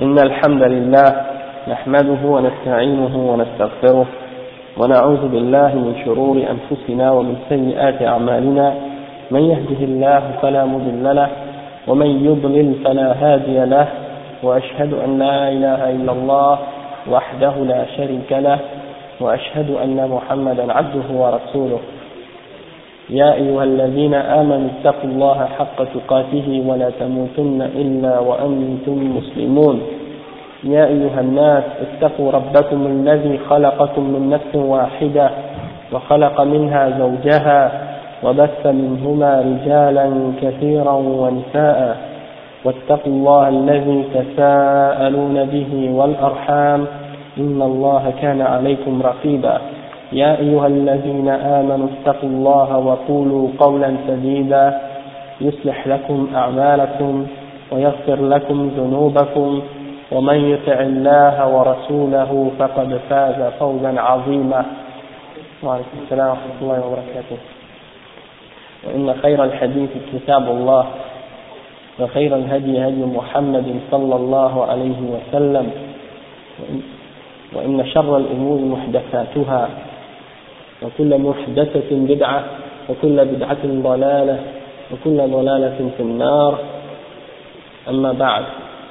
إن الحمد لله نحمده ونستعينه ونستغفره ونعوذ بالله من شرور أنفسنا ومن سيئات أعمالنا من يهده الله فلا مضل له ومن يضلل فلا هادي له وأشهد أن لا إله إلا الله وحده لا شريك له وأشهد أن محمدا عبده ورسوله يا أيها الذين آمنوا اتقوا الله حق تقاته ولا تموتن إلا وأنتم مسلمون يا أيها الناس اتقوا ربكم الذي خلقكم من نفس واحدة وخلق منها زوجها وبث منهما رجالا كثيرا ونساء واتقوا الله الذي تساءلون به والأرحام إن الله كان عليكم رقيبا يا أيها الذين آمنوا اتقوا الله وقولوا قولا سديدا يصلح لكم أعمالكم ويغفر لكم ذنوبكم ومن يطع الله ورسوله فقد فاز فوزا عظيما. وعليكم السلام ورحمة الله وبركاته. وإن خير الحديث كتاب الله وخير الهدي هدي محمد صلى الله عليه وسلم وإن شر الأمور محدثاتها وكل محدثة بدعة وكل بدعة ضلالة وكل ضلالة في النار. أما بعد.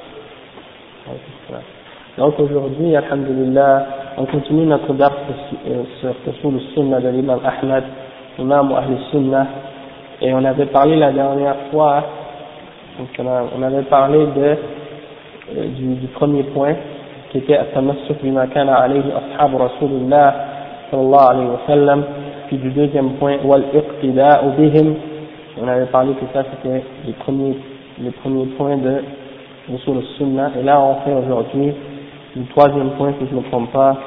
Donc aujourd'hui, alhamdulillah, on continue notre dars sur Usul al-Sunnah de l'imam Ahmad, imam Ahl al-Sunnah, et on avait parlé la dernière fois, donc on avait parlé du premier point qui était at-tamassuk bima kana alayhi ashab rasulillah sallallahu alayhi wa sallam, puis du deuxième point wal-iqtida'u bihim. On avait parlé que ça c'était les premiers points de Usul al-Sunnah, et là on fait aujourd'hui le troisième point, si je ne me trompe pas,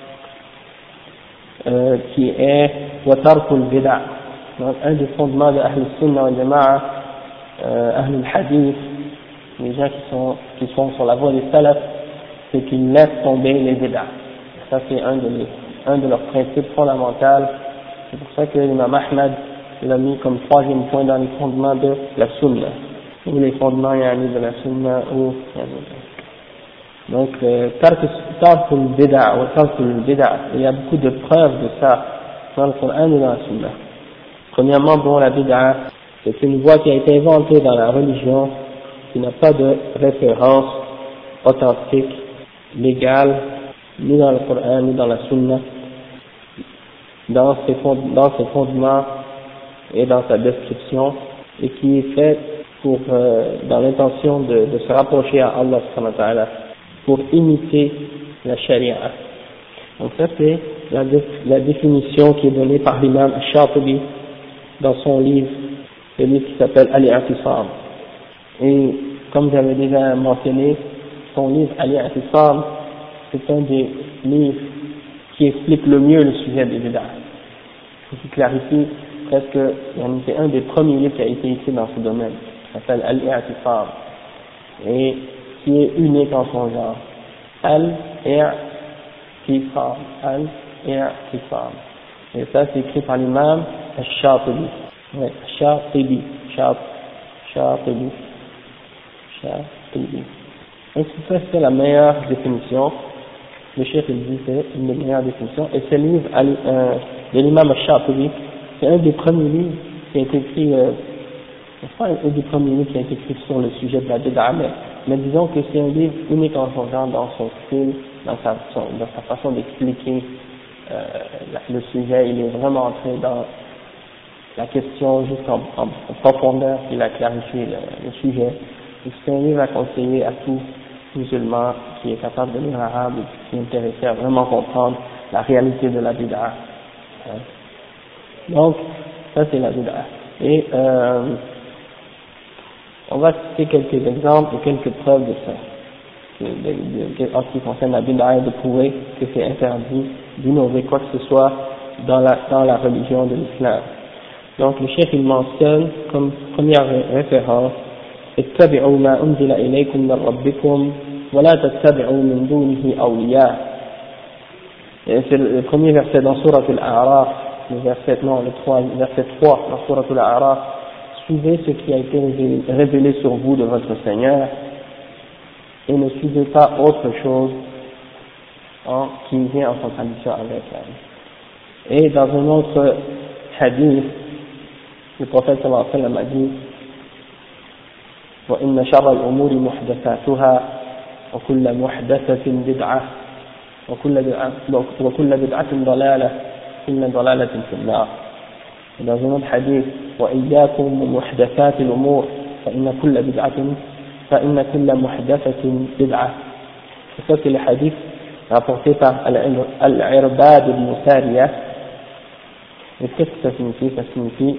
qui est wa tarkul bid'a. Donc un des fondements de Ahl al-Sunnah wal Jama'a, Ahl al-Hadith, les gens qui sont sur la voie des salaf, c'est qu'ils laissent tomber les bid'a. Ça c'est un de leurs principes fondamentaux. C'est pour ça que l'imam Ahmad l'a mis comme troisième point dans les fondements de la Sunna, ou les fondements de la Sunna, ou donc tarkul bid'a ou tarkul bid'a, il y a beaucoup de preuves de ça dans le Coran et dans la Sunna. Premièrement, bon, la bid'a, c'est une voie qui a été inventée dans la religion, qui n'a pas de référence authentique, légale, ni dans le Coran, ni dans la Sunna, dans ses fondements et dans sa description, et qui est faite dans l'intention de se rapprocher à Allah subhanahu wa ta'ala, pour imiter la charia. Donc ça c'est la définition qui est donnée par l'imam Ash-Shatibi dans son livre, le livre qui s'appelle Al-I'tisam. Et comme j'avais déjà mentionné, son livre Al-I'tisam, c'est un des livres qui explique le mieux le sujet des bid'ah, qui clarifie presque, c'est un des premiers livres qui a été écrit dans ce domaine, qui s'appelle Al-I'tisam, et qui est unique en son genre. Al-I'tisam. Et ça c'est écrit par l'imam Ash-Shatibi. Ouais, Shatibi. Donc ça c'est la meilleure définition. Le chef il dit c'est une des meilleures définitions. Et ce livre de l'imam Ash-Shatibi, c'est un des premiers livres qui a été écrit, enfin un des premiers livres qui a été écrit sur le sujet de la bid'a, mais disons que c'est un livre unique en son genre, dans son style, dans sa façon d'expliquer le sujet. Il est vraiment entré dans la question jusqu'en profondeur, il a clarifié le sujet. C'est un livre à conseiller à tout musulman qui est capable de lire l'arabe et qui est intéressé à vraiment comprendre la réalité de la bid'a. Donc, ça c'est la bid'a. Et on va citer quelques exemples et quelques preuves de ça. En ce qui concerne la bid'a, de prouver que c'est interdit d'innover quoi que ce soit dans la religion de l'islam. Donc le chef il mentionne comme première référence اتبعوا ما أنزل إليكم من ربكم ولا تتبعوا من دونه أولياء. C'est le premier verset dans Sourate Al-A'raf, le verset 3 dans Sourate Al-A'raf. Suivez ce qui a été révélé sur vous de votre Seigneur et ne suivez pas autre chose qui vient en contradiction avec elle. Et dans un autre hadith, le prophète sallallahu alayhi wa sallam a dit وَإِنَّ شَرَّ الْأُمُورِ مُحْدَثَاتُهَا وَكُلَّ مُحْدَثَةٍ بِدْعَةٍ وَكُلَّ بِدْعَةٍ ضَلَالَةٍ كُلَّ ضَلَالَةٍ فِي النَّارِ. Dans un autre hadith وَإِيَّاكُمْ وَمُحْدَثَاتِ الْأُمُورِ فإن كل محدثة بدعة. Ça c'est le hadith rapporté par Al-Irbad ibn Sariya. Et qu'est-ce que ça signifie? Ça signifie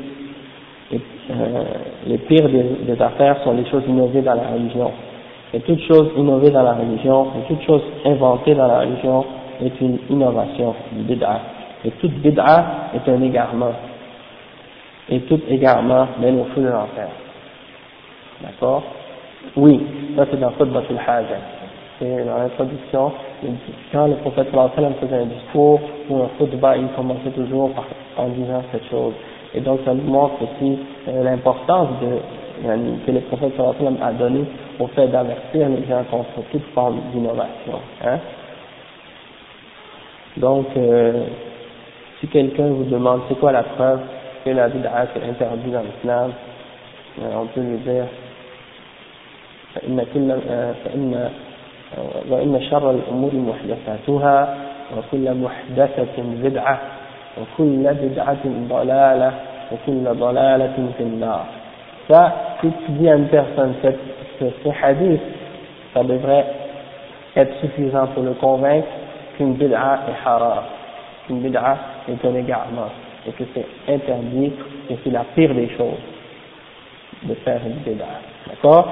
les pires des affaires sont les choses innovées dans la religion. Et toute chose innovée dans la religion, et toute chose inventée dans la religion est une innovation, une bid'a. Et toute bid'a est un égarement. Et tout égarement mène au feu de l'enfer. D'accord? Oui, ça c'est dans Khutbatul Haja. C'est dans l'introduction, quand le prophète sallallahu alayhi wa sallam faisait un discours ou un khutbah, il commençait toujours en disant cette chose. Et donc ça nous montre aussi l'importance que le prophète sallallahu alayhi wa sallam a donné au fait d'avertir les gens contre toute forme d'innovation. Hein? Donc, si quelqu'un vous demande c'est quoi la preuve que la bid'a est interdite dans l'islam, on peut lui dire وإن شر الأمور محدثاتها وكل محدثة بدعة وكل بدعة ضلالة وكل ضلالة في النار. Ça, si tu dis à une personne ce hadith, ça devrait être suffisant pour le convaincre qu'une bid'a est haram, qu'une bid'a est un égarement, et que c'est interdit, et c'est la pire des choses de faire une bid'a. D'accord?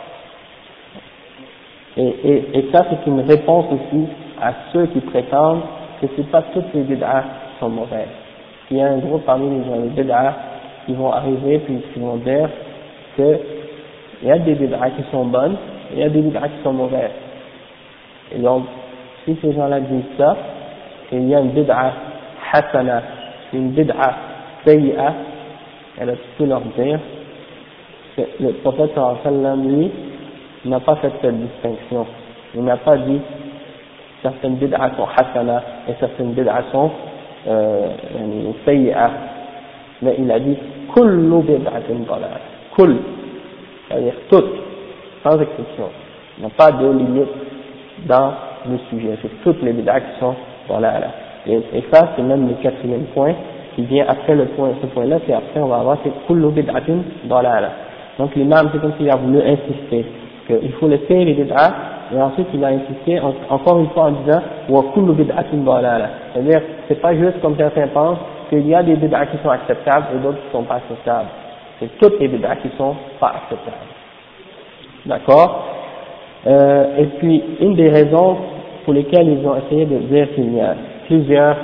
Et ça, c'est une réponse aussi à ceux qui prétendent que c'est pas toutes les bid'as qui sont mauvaises. Il y a un groupe parmi les gens, les bid'as, qui vont arriver puis qui vont dire que il y a des bid'as qui sont bonnes, et il y a des bid'as qui sont mauvaises. Et donc, si ces gens-là disent ça, et il y a une bid'a hasana, une bid'a sayyi'a, alors tu peux leur dire que le prophète sallallahu alayhi wa sallam, lui, n'a pas fait cette distinction. Il n'a pas dit certaines bid'as sont hasana et certaines bid'as sont sayyi'a. Mais il a dit kullu bid'atin dalal. Kull, c'est-à-dire toutes, sans exception. Il n'y a pas de limite dans le sujet. C'est toutes les bid'as qui sont dalal. Et ça, c'est même le quatrième point qui vient après ce point-là, c'est après on va avoir c'est kullu bid'atin dalal. Donc l'imam, c'est comme s'il a voulu insister qu'il faut laisser les bid'as, et ensuite il a insisté encore une fois en disant wa kullu bid'atin dalala. C'est-à-dire, c'est pas juste comme certains pensent qu'il y a des bid'as qui sont acceptables et d'autres qui sont pas acceptables. C'est toutes les bid'as qui sont pas acceptables. D'accord? Et puis, une des raisons pour lesquelles ils ont essayé de dire qu'il y a plusieurs,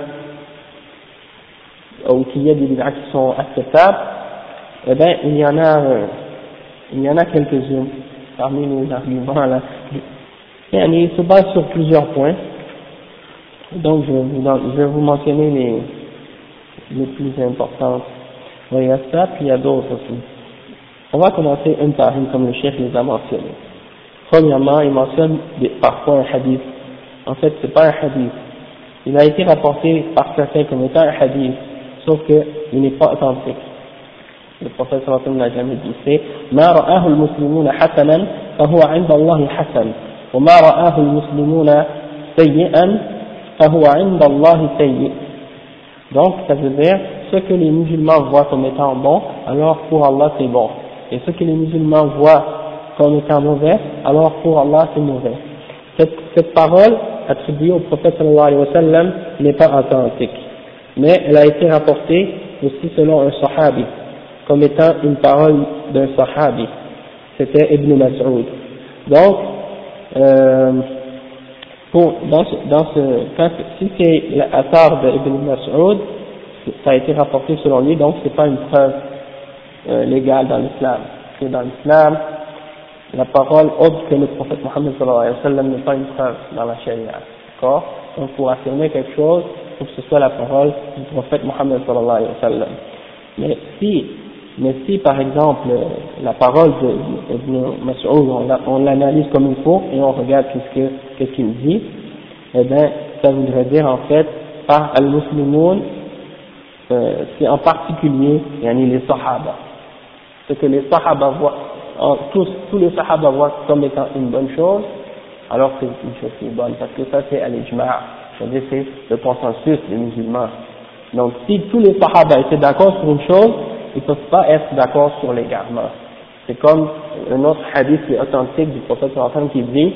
ou qu'il y a des bid'as qui sont acceptables, eh bien, il y en a quelques-unes parmi les arguments là. Et il se base sur plusieurs points. Donc je vais vous mentionner les plus importantes. Il y a ça, puis il y a d'autres aussi. On va commencer une par une comme le chef les a mentionnés. Premièrement, il mentionne parfois un hadith. En fait, c'est pas un hadith. Il a été rapporté par certains comme étant un hadith, sauf qu'il n'est pas authentique. Le prophète sallallahu alayhi wa sallam n'a jamais dit c'est ما رآه المسلمون حسنا فهو عند الله حسن وما رآه المسلمون سيئا فهو عند الله سيء. Donc ça veut dire ce que les musulmans voient comme étant bon, alors pour Allah c'est bon, et ce que les musulmans voient comme étant mauvais, alors pour Allah c'est mauvais. Cette parole attribuée au prophète sallallahu alayhi wa sallam n'est pas authentique, mais elle a été rapportée aussi selon un sahabi comme étant une parole d'un sahabi, c'était Ibn Mas'ud. Donc, si c'est l'athar de Ibn Mas'ud, ça a été rapporté selon lui, donc c'est pas une preuve légale dans l'islam. Parce que dans l'islam, la parole autre que le prophète Mohammed sallallahu alayhi wa sallam n'est pas une preuve dans la charia. D'accord? Donc pour affirmer quelque chose, il faut que ce soit la parole du prophète Mohammed sallallahu alayhi wa sallam. Mais si Mais si par exemple la parole de Ibn Mas'ud, on l'analyse comme il faut et on regarde qu'est-ce qu'il dit, eh bien ça voudrait dire en fait par al-Muslimoun, c'est en particulier les Sahaba. Ce que les Sahaba voient, tous les Sahaba voient comme étant une bonne chose, alors c'est une chose qui est bonne, parce que ça c'est al-Ijma', c'est-à-dire c'est le consensus des musulmans. Donc si tous les Sahaba étaient d'accord sur une chose, ils ne peuvent pas être d'accord sur l'égarement. C'est comme un autre hadith qui est authentique du prophète sallallahu qui dit,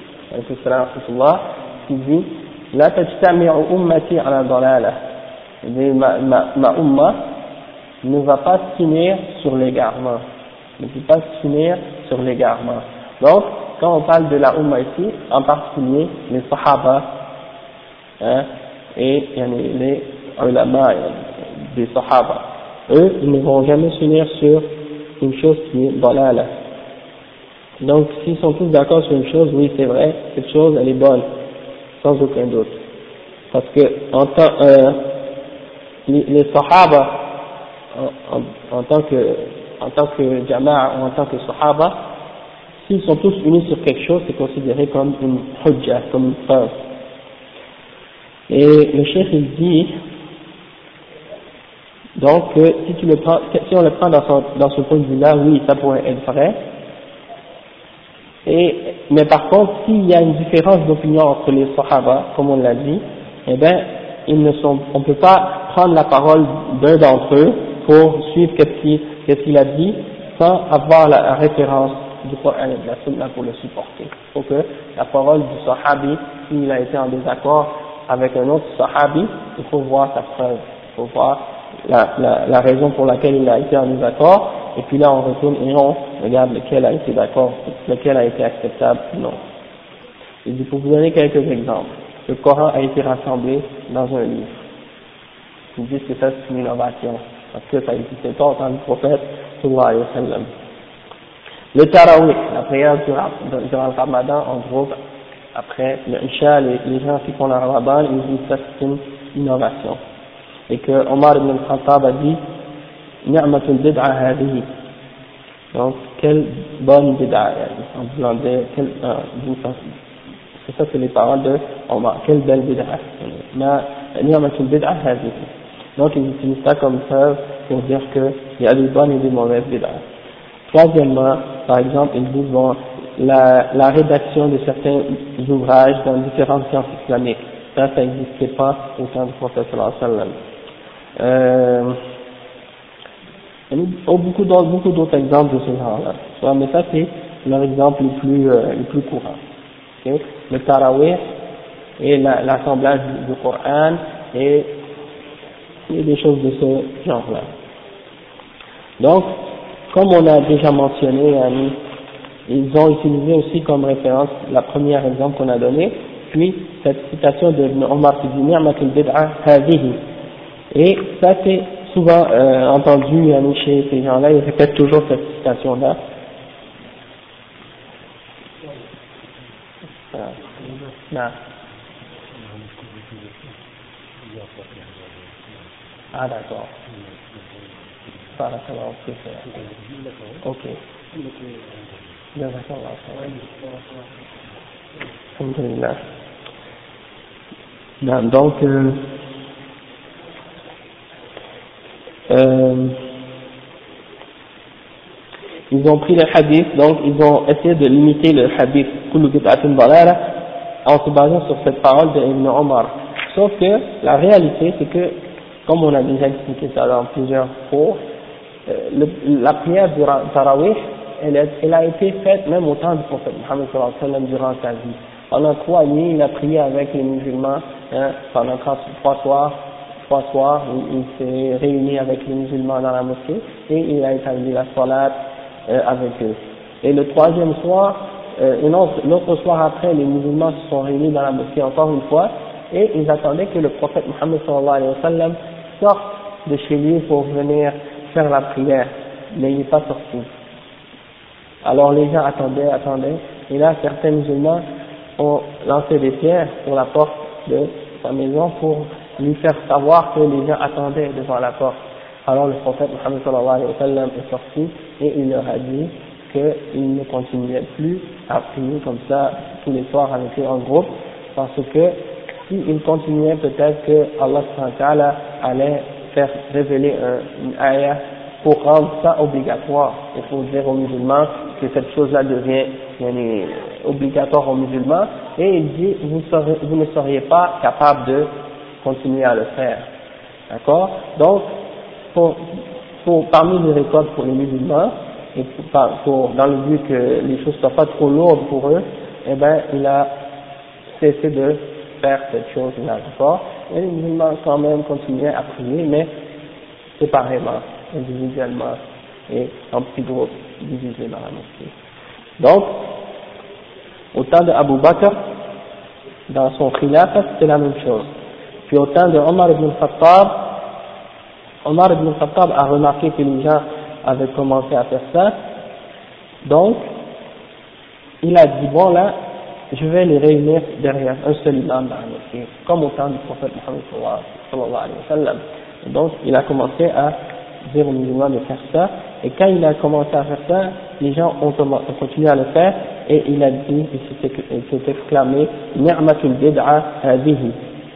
La tajtami'u ummati ala dalala. Ma umma ne va pas s'unir sur l'égarement. Ne peut pas s'unir sur l'égarement. Donc, quand on parle de la umma ici, en particulier les sahaba, et les ulama des sahaba, eux, ils ne vont jamais s'unir sur une chose qui est dalala. Donc, s'ils sont tous d'accord sur une chose, oui, c'est vrai, cette chose, elle est bonne, sans aucun doute. Parce que, les sahaba, en tant que jama'a ou en tant que sahaba, s'ils sont tous unis sur quelque chose, c'est considéré comme une hujja, comme une preuve. Et le cheikh il dit, donc, si on le prend dans ce point de vue-là, oui, ça pourrait être vrai. Mais par contre, s'il y a une différence d'opinion entre les sahaba, comme on l'a dit, eh bien, on ne peut pas prendre la parole d'un d'entre eux pour suivre qu'est-ce qu'il a dit, sans avoir la référence du Coran et de la Sunna pour le supporter. Il faut que la parole du sahabi, s'il a été en désaccord avec un autre sahabi, il faut voir sa preuve, il faut voir la raison pour laquelle il a été en désaccord, et puis là on retourne et on regarde lequel a été d'accord, lequel a été acceptable ou non. Et pour vous donner quelques exemples, le Coran a été rassemblé dans un livre. Ils disent que ça c'est une innovation, parce que ça n'existait pas au temps du prophète sallallahu alayhi wa sallam. Le Tarawih, la prière durant le Ramadan, en gros, après le Isha, les gens qui font le Ramadan, ils disent que c'est une innovation. Et que Omar ibn al-Khattab a dit Ni'matul bid'a hadihi. Donc, quelle bonne bid'a, en voulant dire, c'est ça, c'est les paroles de Omar, quelle belle bid'a. Ni'matul bid'a hadihi. Donc, ils utilisent ça comme preuve pour dire qu'il y a des bonnes et des mauvaises bid'a. Troisièmement, par exemple, ils disent bon, la rédaction de certains ouvrages dans différentes sciences islamiques, ça n'existait pas au temps du prophète sallallahu alayhi wa sallam. Beaucoup d'autres exemples de ce genre-là. Mais ça c'est leur exemple le plus courant. Okay? Le Tarawih et l'assemblage du Coran et des choses de ce genre-là. Donc, comme on a déjà mentionné, ils ont utilisé aussi comme référence la première exemple qu'on a donnée, puis cette citation de Ibn Omar qui dit Ni'matul bid'a hadihi. Et ça c'est souvent entendu chez ces gens-là, ils répètent toujours cette citation-là. Non. Ah d'accord. Ok. Alhamdulillah. Donc, ils ont pris le hadith, donc ils ont essayé de limiter le hadith kullu bid'atin dalala en se basant sur cette parole de Ibn Omar. Sauf que la réalité c'est que, comme on a déjà expliqué ça dans plusieurs cours, la prière du Tarawih, elle a été faite même au temps du prophète Muhammad sallallahu alayhi wa sallam durant sa vie. Pendant 3 nuits, il a prié avec les musulmans, pendant 3 soirs, il s'est réuni avec les musulmans dans la mosquée et il a établi la salat avec eux. Et le 3e soir, l'autre soir après, les musulmans se sont réunis dans la mosquée encore une fois et ils attendaient que le prophète Muhammad sallallahu alayhi wa sallam sorte de chez lui pour venir faire la prière, mais il n'est pas sorti. Alors les gens attendaient, et là certains musulmans ont lancé des pierres sur la porte de sa maison pour lui faire savoir que les gens attendaient devant la porte. Alors le prophète Muhammad sallallahu alayhi wa sallam est sorti et il leur a dit qu'il ne continuait plus à prier comme ça tous les soirs avec eux en groupe, parce que s'il continuait, peut-être que Allah subhanahu wa ta'ala allait faire révéler une ayah pour rendre ça obligatoire et pour dire aux musulmans que cette chose-là devient obligatoire aux musulmans, et il dit vous ne seriez pas capable de continuer à le faire. D'accord? Donc, parmi les récoltes pour les musulmans, et dans le but que les choses ne soient pas trop lourdes pour eux, eh ben, il a cessé de faire cette chose-là, d'accord? Et les musulmans quand même continuaient à prier, mais séparément, individuellement, et en petits groupes, divisés dans la mosquée. Donc, au temps de Abu Bakr, dans son khilafah, c'était la même chose. Puis au temps de Omar ibn Khattab a remarqué que les gens avaient commencé à faire ça, donc il a dit bon là, je vais les réunir derrière un seul imam dans la mosquée, comme au temps du prophète Muhammad sallallahu alayhi wa sallam. Donc il a commencé à dire aux musulmans de faire ça, et quand il a commencé à faire ça, les gens ont continué à le faire, et il a dit, il s'est exclamé ni'matul bid'a hadihi.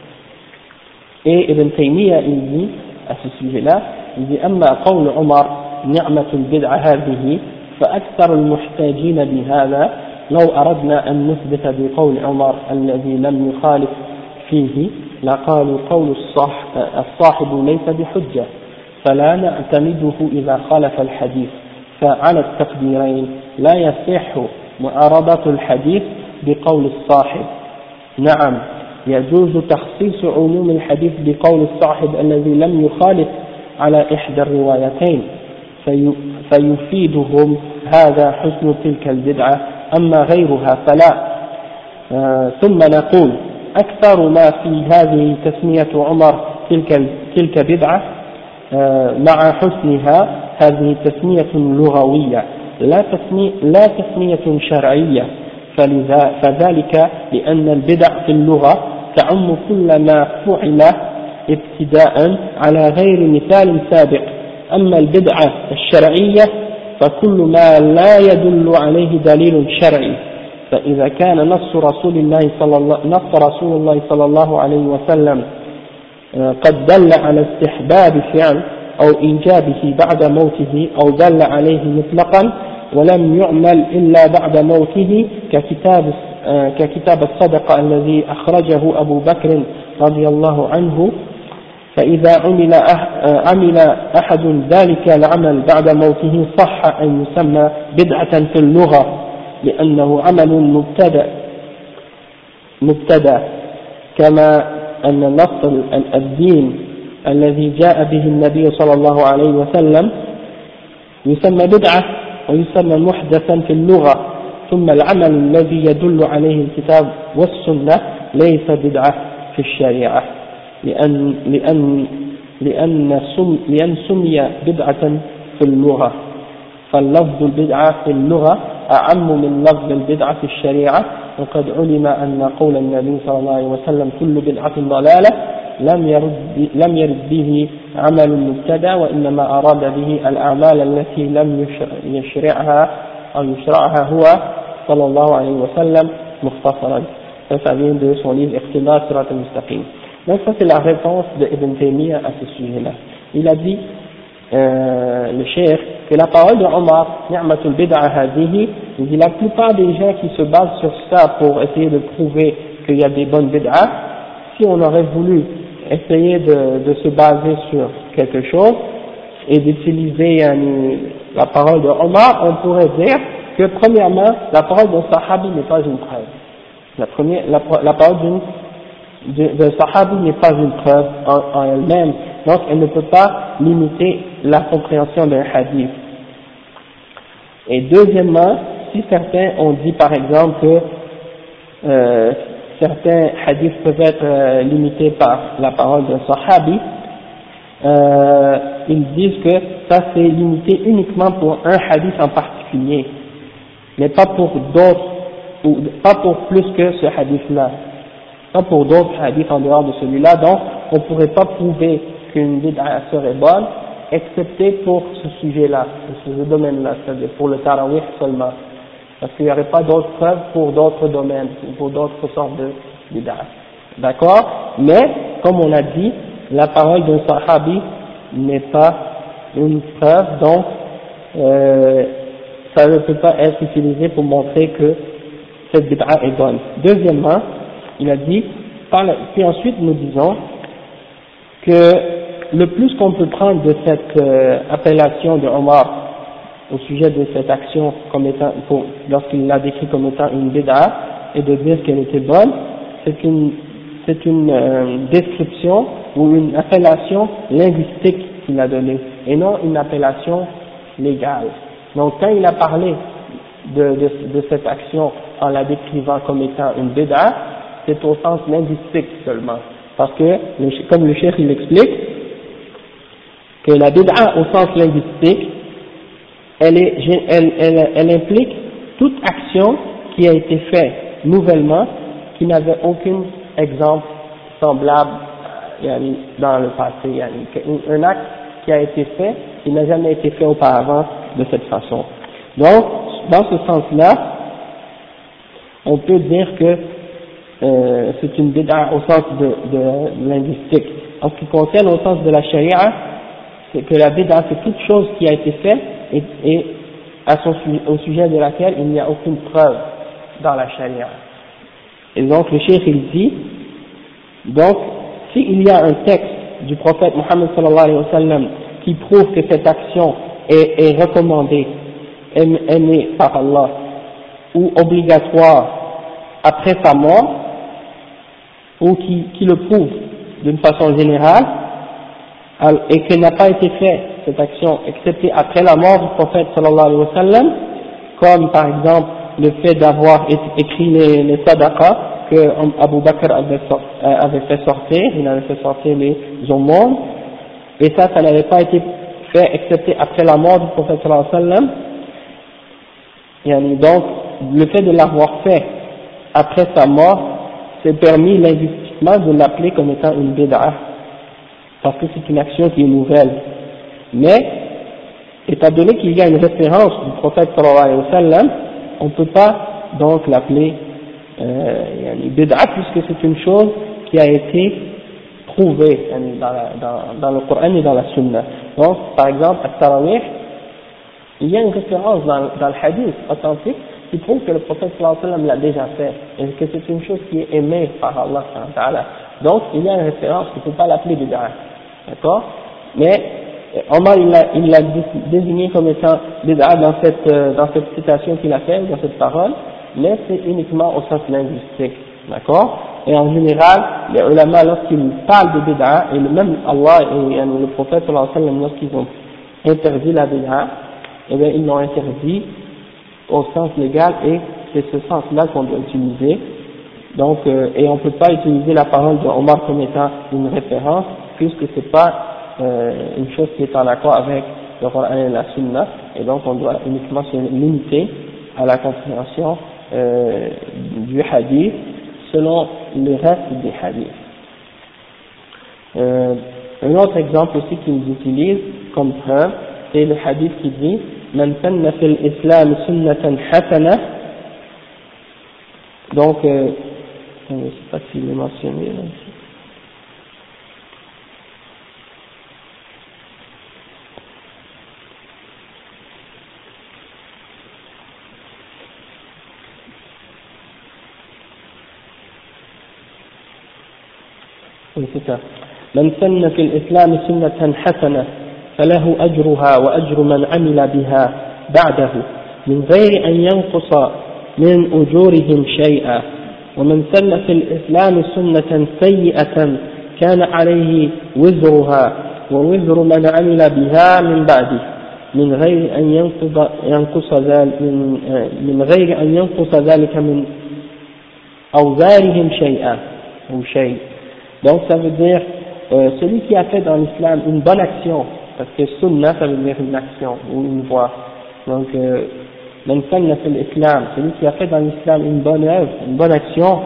Et Ibn Taymiyyah il dit à ce sujet-là, il dit amma qawl Omar ni'matul bid'a hadihi فأكثر المحتاجين بهذا لو أردنا أن نثبت بقول عمر الذي لم يخالف فيه لقالوا قول الصاحب ليس بحجة فلا نعتمده إذا خالف الحديث فعلى التقديرين لا يصح معارضة الحديث بقول الصاحب. نعم يجوز تخصيص علوم الحديث بقول الصاحب الذي لم يخالف على إحدى الروايتين فيفيدهم هذا حسن تلك البدعة أما غيرها فلا. ثم نقول أكثر ما في هذه تسمية عمر تلك بدعة مع حسنها هذه تسمية لغوية لا تسمية شرعية فذلك لأن البدع في اللغة تعم كل ما فعل ابتداء على غير مثال سابق. أما البدعة الشرعية فكل ما لا يدل عليه دليل شرعي فإذا كان نص رسول الله صلى الله عليه وسلم قد دل على استحباب فعل أو إيجابه بعد موته أو دل عليه مطلقا ولم يعمل إلا بعد موته ككتاب الصدقة الذي أخرجه أبو بكر رضي الله عنه فإذا عمل أحد ذلك العمل بعد موته صح أن يسمى بدعة في اللغة لأنه عمل مبتدأ كما أن نص الدين الذي جاء به النبي صلى الله عليه وسلم يسمى بدعة ويسمى محدثا في اللغة ثم العمل الذي يدل عليه الكتاب والسنة ليس بدعة في الشريعة لأن سمي بدعة في اللغة فاللفظ البدعة في اللغة أعم من لفظ البدعة في الشريعة وقد علم أن قول النبي صلى الله عليه وسلم كل بدعة ضلالة لم يرد به عمل مبتدع وإنما أراد به الأعمال التي لم يشرعها أو يشرعها هو صلى الله عليه وسلم مختصرا. Ça vient de son livre Iqtida Sirat al-Mustaqim. Donc ça c'est la réponse de Ibn Taymiyyah à ce sujet-là. Il a dit, le cheikh, que la parole de Omar, Ni'matul bid'a hadihi, il dit la plupart des gens qui se basent sur ça pour essayer de prouver qu'il y a des bonnes bid'a, si on aurait voulu essayer de se baser sur quelque chose et d'utiliser la parole de Omar, on pourrait dire que premièrement, la parole d'un sahabi n'est pas une preuve. La parole d'un sahabi n'est pas une preuve en elle-même, donc elle ne peut pas limiter la compréhension d'un hadith. Et deuxièmement, si certains ont dit par exemple que certains hadiths peuvent être limités par la parole d'un sahabi, ils disent que ça c'est limité uniquement pour un hadith en particulier, mais pas pour d'autres, ou pas pour plus que ce hadith-là, pas pour d'autres hadiths en dehors de celui-là. Donc on ne pourrait pas prouver qu'une bid'a serait bonne excepté pour ce sujet-là, pour ce domaine-là, c'est-à-dire pour le tarawih seulement, parce qu'il n'y aurait pas d'autres preuves pour d'autres domaines, pour d'autres sortes de bid'ah. D'accord? Mais, comme on a dit, la parole d'un sahabi n'est pas une preuve, donc ça ne peut pas être utilisé pour montrer que cette bid'a est bonne. Deuxièmement, il a dit, puis ensuite nous disons que le plus qu'on peut prendre de cette appellation de Omar au sujet de cette action comme étant, lorsqu'il l'a décrit comme étant une bid'a et de dire qu'elle était bonne, c'est une description ou une appellation linguistique qu'il a donnée et non une appellation légale. Donc quand il a parlé de cette action en la décrivant comme étant une bid'a, c'est au sens linguistique seulement. Parce que, comme le cheikh il explique, que la bid'a au sens linguistique, elle implique toute action qui a été faite nouvellement, qui n'avait aucun exemple semblable dans le passé. Un acte qui a été fait, qui n'a jamais été fait auparavant de cette façon. Donc, dans ce sens-là, on peut dire que c'est une bid'a au sens de linguistique. En ce qui concerne au sens de la charia, c'est que la bid'a c'est toute chose qui a été faite et au sujet de laquelle il n'y a aucune preuve dans la charia. Et donc le cheikh il dit, donc s'il y a un texte du prophète Mohammed sallallahu alayhi wa sallam qui prouve que cette action est recommandée, aimée par Allah ou obligatoire après sa mort, ou qui le prouve d'une façon générale, et qu'elle n'a pas été faite, cette action, excepté après la mort du prophète sallallahu alayhi wa sallam, comme par exemple le fait d'avoir écrit les sadaqas que Abu Bakr avait fait sortir, il avait fait sortir les aumônes, et ça n'avait pas été fait excepté après la mort du prophète sallallahu alayhi wa sallam. Donc, le fait de l'avoir fait après sa mort, c'est permis linguistiquement de l'appeler comme étant une bid'a, parce que c'est une action qui est nouvelle. Mais, étant donné qu'il y a une référence du prophète sallallahu alayhi wa sallam, on ne peut pas donc l'appeler bid'a, puisque c'est une chose qui a été prouvée dans le Coran et dans la Sunna. Donc, par exemple, at-tarawih, il y a une référence dans le hadith authentique qui prouve que le prophète sallallahu alayhi wa sallam l'a déjà fait, et que c'est une chose qui est aimée par Allah subhanahu wa ta'ala. Donc, il y a une référence, il ne faut pas l'appeler bid'a. D'accord? Mais, Omar, il l'a désigné comme étant bid'a dans cette citation qu'il a faite, dans cette parole, mais c'est uniquement au sens linguistique. D'accord? Et en général, les ulama, lorsqu'ils parlent de bid'a, et même Allah et le prophète sallallahu alayhi wa sallam, lorsqu'ils ont interdit la bid'a, eh bien, ils l'ont interdit au sens légal, et c'est ce sens-là qu'on doit utiliser. Donc, et on ne peut pas utiliser la parole de Omar comme étant une référence, puisque c'est pas une chose qui est en accord avec le Coran et la Sunna, et donc on doit uniquement se limiter à la compréhension du hadith selon le reste des hadiths. Un autre exemple aussi qu'ils utilisent comme preuve, c'est le hadith qui dit Man sanna fil islam sunnatan hasana. Donc, je ne sais pas s'il est mentionné là ici. Oui, c'est ça. من سن في الإسلام سنة حسنة فله أجرها وأجر من عمل بها بعده من غير أن ينقص من أجورهم شيئا ومن سن في الإسلام سنة سيئة كان عليه وزرها ووزر من عمل بها من بعده من غير أن ينقص ذلك من أوزارهم شيئا أو شيء. Donc ça veut dire celui qui a fait dans l'islam une bonne action, parce que sunnah ça veut dire une action ou une voie. Donc man sanna fil islam, celui qui a fait dans l'islam une bonne œuvre, une bonne action,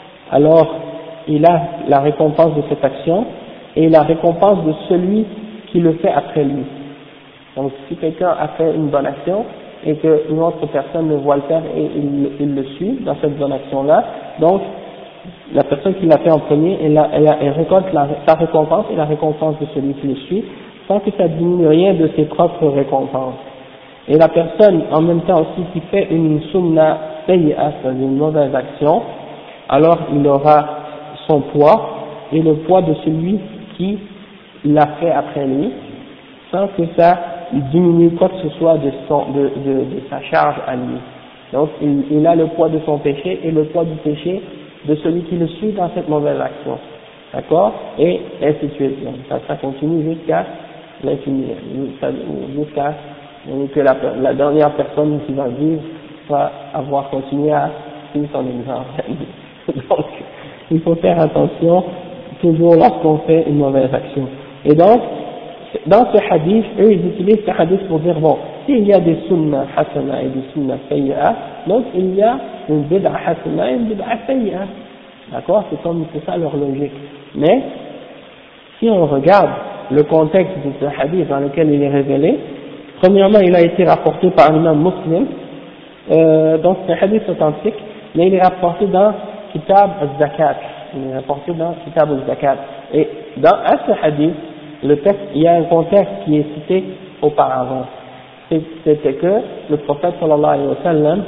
alors il a la récompense de cette action et la récompense de celui qui le fait après lui. Donc si quelqu'un a fait une bonne action et qu'une autre personne le voit le faire et il le suit dans cette bonne action-là, donc la personne qui l'a fait en premier, elle récolte sa récompense et la récompense de celui qui le suit, sans que ça diminue rien de ses propres récompenses. Et la personne, en même temps aussi, qui fait une sunna sayyi'a, c'est-à-dire une mauvaise action, alors il aura son poids et le poids de celui qui l'a fait après lui, sans que ça diminue quoi que ce soit de sa charge à lui. Donc il a le poids de son péché et le poids du péché de celui qui le suit dans cette mauvaise action. D'accord? Et ainsi de suite. Donc, ça continue jusqu'à l'infini, jusqu'à que la dernière personne qui va vivre va avoir continué à suivre son exemple. Donc, il faut faire attention toujours lorsqu'on fait une mauvaise action. Et donc, dans ce hadith, eux ils utilisent ce hadith pour dire, bon, s'il y a des sunnah hasana et des sunnah sayyi'a, donc il y a une bid'a hasana et une bid'a sayyi'a. D'accord? C'est ça leur logique. Mais, si on regarde le contexte de ce hadith dans lequel il est révélé, premièrement, il a été rapporté par l'imam Muslim, donc c'est un hadith authentique, mais il est rapporté dans Kitab al-Zakat. Il est rapporté dans Kitab al-Zakat. Et à ce hadith, le texte, il y a un contexte qui est cité auparavant. C'était que le prophète sallallahu alayhi wa sallam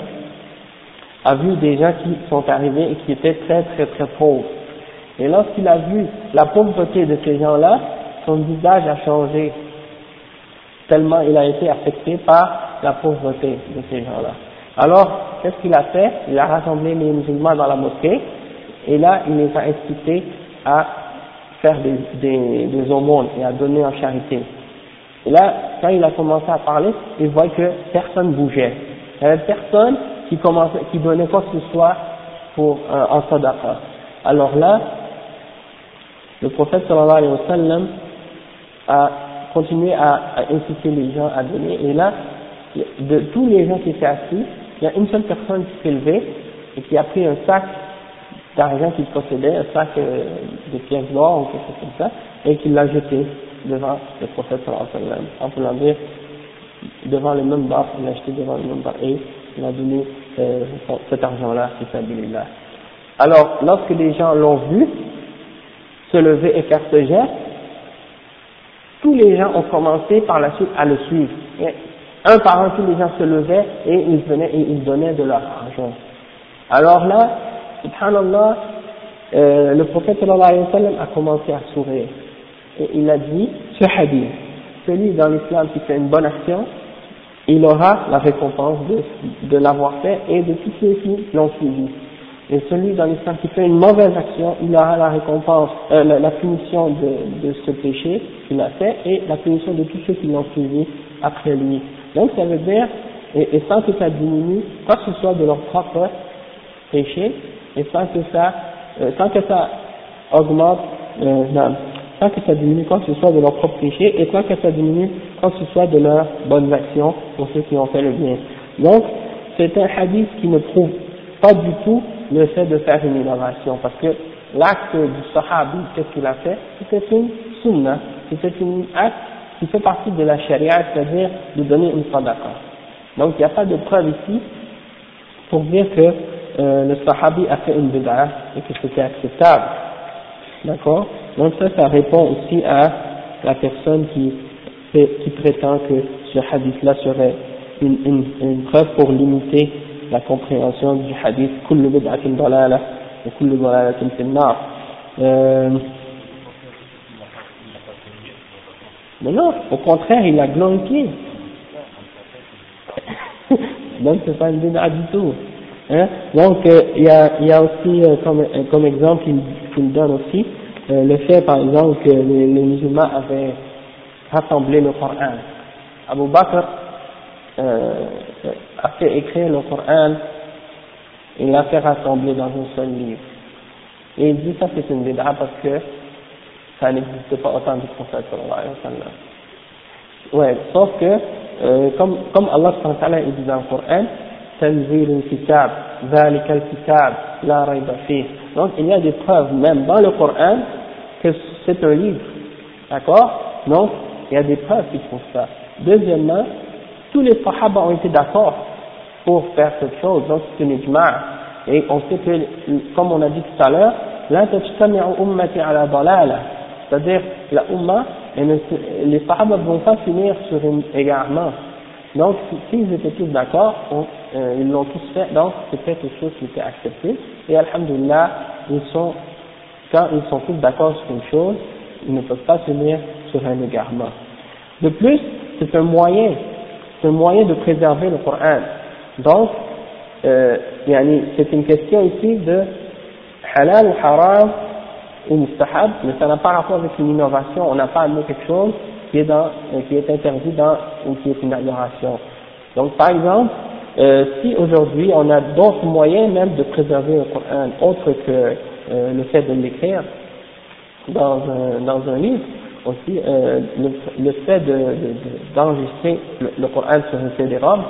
a vu des gens qui sont arrivés et qui étaient très très très pauvres. Et lorsqu'il a vu la pauvreté de ces gens-là, son visage a changé, tellement il a été affecté par la pauvreté de ces gens-là. Alors, qu'est-ce qu'il a fait? Il a rassemblé les musulmans dans la mosquée, et là, il les a incités à faire des aumônes et à donner en charité. Et là, quand il a commencé à parler, il voit que personne bougeait. Il n'y avait personne qui donnait quoi que ce soit en sadaqa. Alors là, le prophète sallallahu alayhi wa sallam a continué à inciter les gens à donner, et là, de tous les gens qui étaient assis, il y a une seule personne qui s'est levée et qui a pris un sac d'argent qu'il possédait, un sac de pièces d'or ou quelque chose comme ça, et qui l'a jeté devant le prophète sallallahu alayhi wa sallam. On peut l'en dire, devant le minbar, il l'a jeté devant le minbar et il a donné cet argent-là, fi sabilillah. Alors, lorsque les gens l'ont vu se lever et faire ce geste, tous les gens ont commencé par la suite à le suivre. Et un par un, tous les gens se levaient et ils venaient et ils donnaient de leur argent. Alors là, subhanallah, le prophète sallallahu alayhi wa sallam a commencé à sourire. Et il a dit, ce hadith, celui dans l'islam qui fait une bonne action, il aura la récompense de l'avoir fait et de tous ceux qui l'ont suivi. Et celui dans l'islam qui fait une mauvaise action, il aura la récompense, la punition de ce péché qu'il a fait et la punition de tous ceux qui l'ont suivi après lui. Donc ça veut dire, et sans que ça diminue quoi que ce soit de leur propre péché, et sans que ça augmente, sans que ça diminue quoi que ce soit de leur propre péché, et sans que ça diminue quoi que ce soit de leurs bonnes actions pour ceux qui ont fait le bien. Donc, c'est un hadith qui ne prouve pas du tout le fait de faire une innovation, parce que l'acte du sahabi, qu'est-ce qu'il a fait? C'était une sunnah, c'était un acte qui fait partie de la charia, c'est-à-dire de donner une sadaqa. Donc, il n'y a pas de preuve ici pour dire que le sahabi a fait une bid'a et que c'était acceptable. D'accord? Donc ça répond aussi à la personne qui prétend que ce hadith-là serait une preuve pour limiter la compréhension du hadith « Kullu bid'atin dalala wa kullu dalalatin fin nar ». Mais non, au contraire, il a glorifié. Donc c'est pas une bid'a du tout. Hein? Donc il y a aussi comme exemple qu'il donne aussi le fait par exemple que les musulmans avaient rassemblé le Coran. Abu Bakr a fait écrire le Coran et l'a fait rassembler dans un seul livre. Et il dit ça c'est une bid'a parce que ça n'existe pas autant du prophète sallallahu alayhi wa sallam. Ouais, sauf que comme Allah subhanahu wa ta'ala dit dans le Coran, Tanzil al-Kitab, Zalika al-Kitab, la rayba fih. Donc il y a des preuves même dans le Coran que c'est un livre, d'accord? Donc il y a des preuves qui prouvent ça. Deuxièmement, tous les sahaba ont été d'accord pour faire cette chose, donc c'est une ijma'. Et on sait que, comme on a dit tout à l'heure, la tajtami'u ummati ala dalala, c'est-à-dire la umma, les sahaba ne vont pas finir sur un égarement. Donc, s'ils étaient tous d'accord, ils l'ont tous fait, donc c'était quelque chose qui était accepté. Et alhamdulillah, quand ils sont tous d'accord sur une chose, ils ne peuvent pas finir sur un égarement. De plus, c'est un moyen de préserver le Coran. Donc, c'est une question ici de halal ou haram ou mustahab, mais ça n'a pas rapport avec une innovation. On n'a pas amené quelque chose qui est interdit ou qui est une adoration. Donc, par exemple, si aujourd'hui on a d'autres moyens même de préserver le Coran, autre que le fait de l'écrire dans un livre, aussi le fait d'enregistrer le Coran sur un CD-ROM,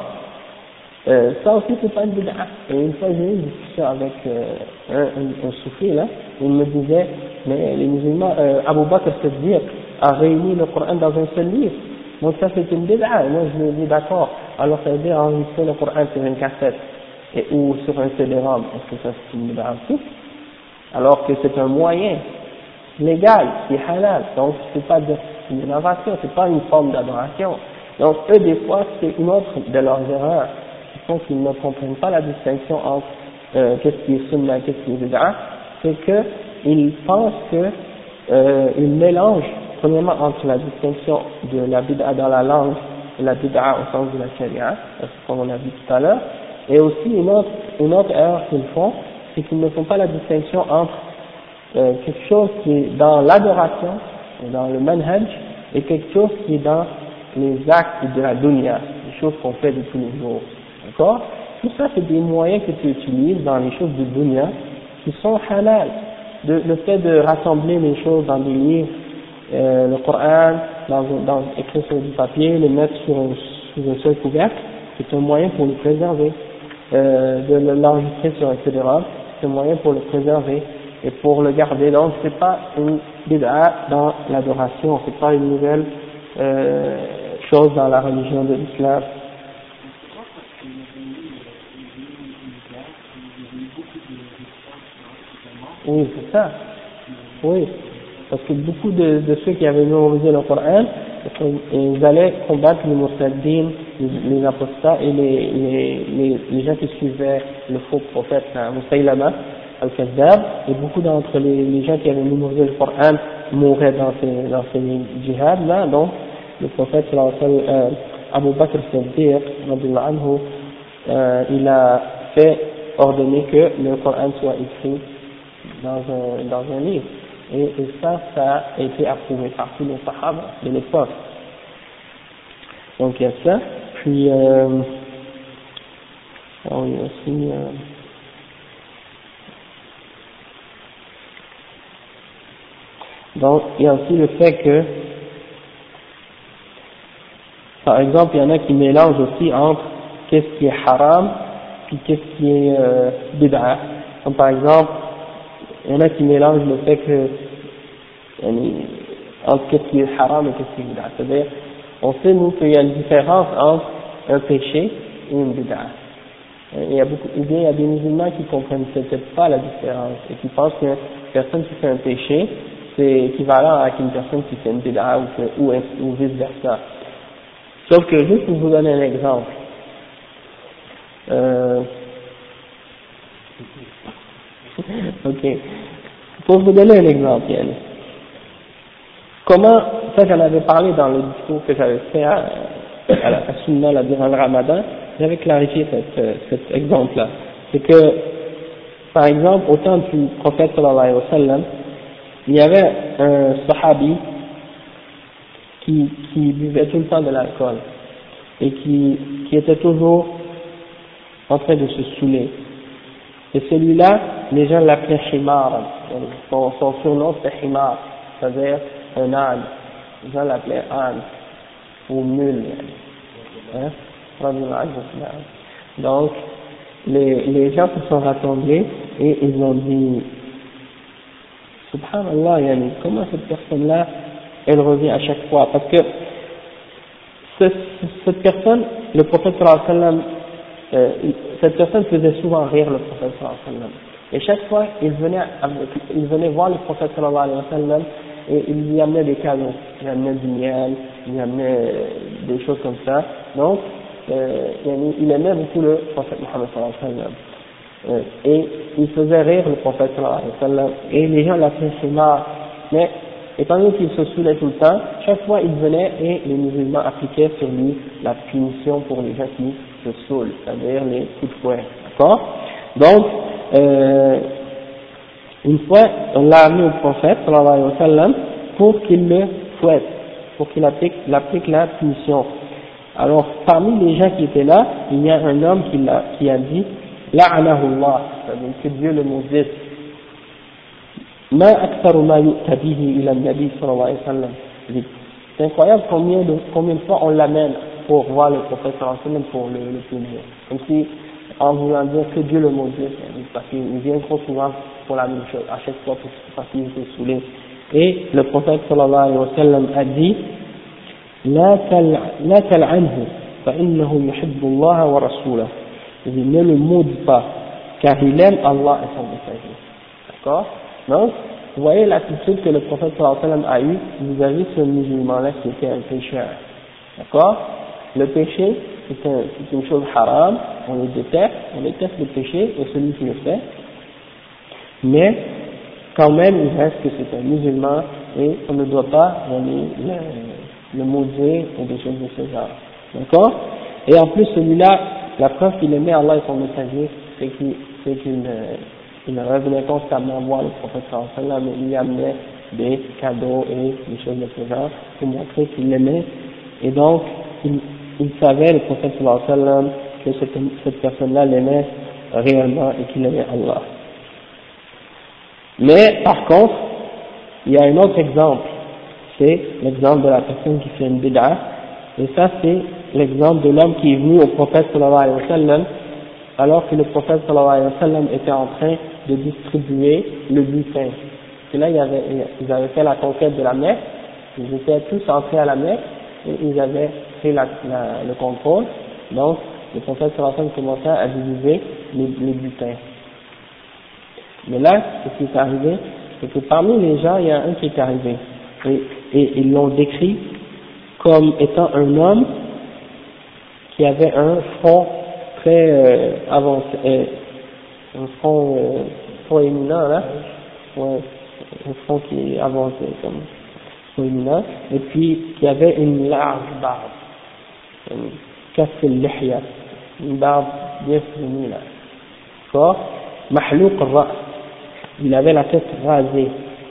ça aussi c'est pas une bid'a. Et une fois j'ai eu une discussion avec un soufi là, il me disait, mais les musulmans, Abu Bakr Siddiq a réuni le Coran dans un seul livre, donc ça c'est une bid'a. Et moi je lui ai dit d'accord, alors ça veut dire enregistrer le Coran sur une cassette ou sur un CD-ROM, est-ce que ça c'est une bid'a aussi? Alors que c'est un moyen légal, qui est halal, donc c'est pas une innovation, c'est pas une forme d'adoration. Donc eux des fois c'est une autre de leurs erreurs, qui font qu'ils ne comprennent pas la distinction entre qu'est-ce qui est sunna et qu'est-ce qui est bid'a, c'est qu'ils pensent ils mélangent premièrement entre la distinction de la bid'a dans la langue et la bid'a au sens de la sharia, comme on a vu tout à l'heure, et aussi une autre erreur qu'ils font, c'est qu'ils ne font pas la distinction entre quelque chose qui est dans l'adoration, dans le manhaj, et quelque chose qui est dans les actes de la dunya, les choses qu'on fait de tous les jours. D'accord? Tout ça, c'est des moyens que tu utilises dans les choses de dunya qui sont halal. Le fait de rassembler les choses dans des livres, le Coran, écrire sur du papier, le mettre sur un seul couvercle, c'est un moyen pour le préserver. De l'enregistrer sur un CD-ROM, c'est un moyen pour le préserver et pour le garder. Donc c'est pas une bid'a dans l'adoration, c'est pas une nouvelle chose dans la religion de l'islam. Oui, c'est ça. Oui, parce que beaucoup de ceux qui avaient mémorisé le Coran, ils allaient combattre les murtaddin, les apostats et les gens qui suivaient le faux prophète Musaylama al-Kazzab, et beaucoup d'entre les gens qui avaient mémorisé le Coran mouraient dans ces djihad là. Donc le prophète Abu Bakr Siddiq anhu, il a fait ordonner que le Coran soit écrit dans un livre, et ça a été approuvé par tous les sahaba de l'époque. Donc il y a ça, puis il y a aussi donc il y a aussi le fait que, par exemple, il y en a qui mélangent aussi entre qu'est-ce qui est haram puis qu'est-ce qui est bid'a. Comme par exemple, il y en a qui mélangent le fait que entre qu'est-ce qui est haram et qu'est-ce qui est bid'a. C'est-à-dire, on sait nous qu'il y a une différence entre un péché et une bid'a. Il y a des musulmans qui comprennent peut-être pas la différence et qui pensent qu'une personne qui fait un péché, c'est équivalent à une personne qui fait une bid'a ou vice versa. Sauf que juste pour vous donner un exemple, ok, pour vous donner un exemple, Yann. Comment, ça j'en avais parlé dans le discours que j'avais fait à Sunna là, durant le Ramadan, j'avais clarifié cet exemple-là. C'est que, par exemple, au temps du prophète sallallahu alayhi wa sallam, il y avait un sahabi qui buvait tout le temps de l'alcool et qui était toujours en train de se saouler. Et celui-là, les gens l'appelaient Himar. Son surnom c'était Himar, c'est-à-dire un âne. Les gens l'appelaient âne ou mule. Hein? Donc, les gens se sont rassemblés et ils ont dit, Subhanallah, yani, comment cette personne-là, elle revient à chaque fois? Parce que cette personne, le prophète sallallahu alayhi wa sallam, cette personne faisait souvent rire le prophète sallallahu alayhi wa sallam. Et chaque fois, il venait voir le prophète sallallahu alayhi wa sallam et il lui amenait des cadeaux. Il lui amenait du miel, il lui amenait des choses comme ça. Donc, il aimait beaucoup le prophète Mohammed sallallahu alayhi wa sallam. Et il faisait rire le prophète sallallahu alayhi wa sallam. Et les gens l'appelaient marre. Mais, étant donné qu'il se saoulait tout le temps, chaque fois il venait et les musulmans appliquaient sur lui la punition pour les gens qui se saoulent, c'est-à-dire les coups de fouet. D'accord? Donc, une fois, on l'a amené au prophète, sallallahu alayhi wa sallam, pour qu'il le fouette, pour qu'il applique la punition. Alors, parmi les gens qui étaient là, il y a un homme qui a dit, la'anahullah, c'est-à-dire que Dieu le maudisse. Ma aktharu ma yu'ta bihi ila an-nabi sallallahu alayhi wa sallam. C'est incroyable combien de fois on l'amène pour voir le prophète sallallahu alayhi wa sallam pour le punir. Comme si, en voulant dire que Dieu le maudisse, parce qu'il vient trop souvent pour la même chose, à chaque fois parce qu'il était saoulé. Et le prophète sallallahu alayhi wa sallam a dit, la tal'anhu, fa innahu yuhibbu Allah wa rasulahu. Il dit, ne le maudis pas, car il aime Allah et son messager. D'accord? Donc, vous voyez l'attitude que le prophète sallallahu alayhi wa sallam a eue vis-à-vis ce musulman-là qui était un pécheur. D'accord? Le péché, c'est une chose haram, on déteste le péché et celui qui le fait, mais quand même il reste que c'est un musulman et on ne doit pas le maudire ou des choses de ce genre. D'accord? Et en plus celui-là, la preuve qu'il aimait Allah et son messager, c'est qu'il revenait constamment voir le prophète sallallahu alayhi wa sallam et il amenait des cadeaux et des choses de ce genre pour montrer qu'il l'aimait. Et donc, il savait, le prophète sallallahu alayhi wa sallam, que cette personne-là l'aimait réellement et qu'il aimait Allah. Mais, par contre, il y a un autre exemple, c'est l'exemple de la personne qui fait une bid'a, et ça c'est l'exemple de l'homme qui est venu au prophète sallallahu alayhi wa sallam, alors que le prophète sallallahu alayhi wa sallam était en train de distribuer le butin. Et là, ils avaient fait la conquête de la Mecque, ils étaient tous entrés à la Mecque, et ils avaient pris le contrôle, donc le prophète sallallahu alayhi wa sallam commençait à diviser les butins. Mais là, ce qui est arrivé, c'est que parmi les gens, il y a un qui est arrivé, et ils l'ont décrit comme étant un homme qui avait un front très avancé, un front éminent là, ouais, un front qui est avancé comme éminent, et puis qui avait une large barbe, une barbe bien finie là, d'accord, mahlouq al-ra's, il avait la tête rasée,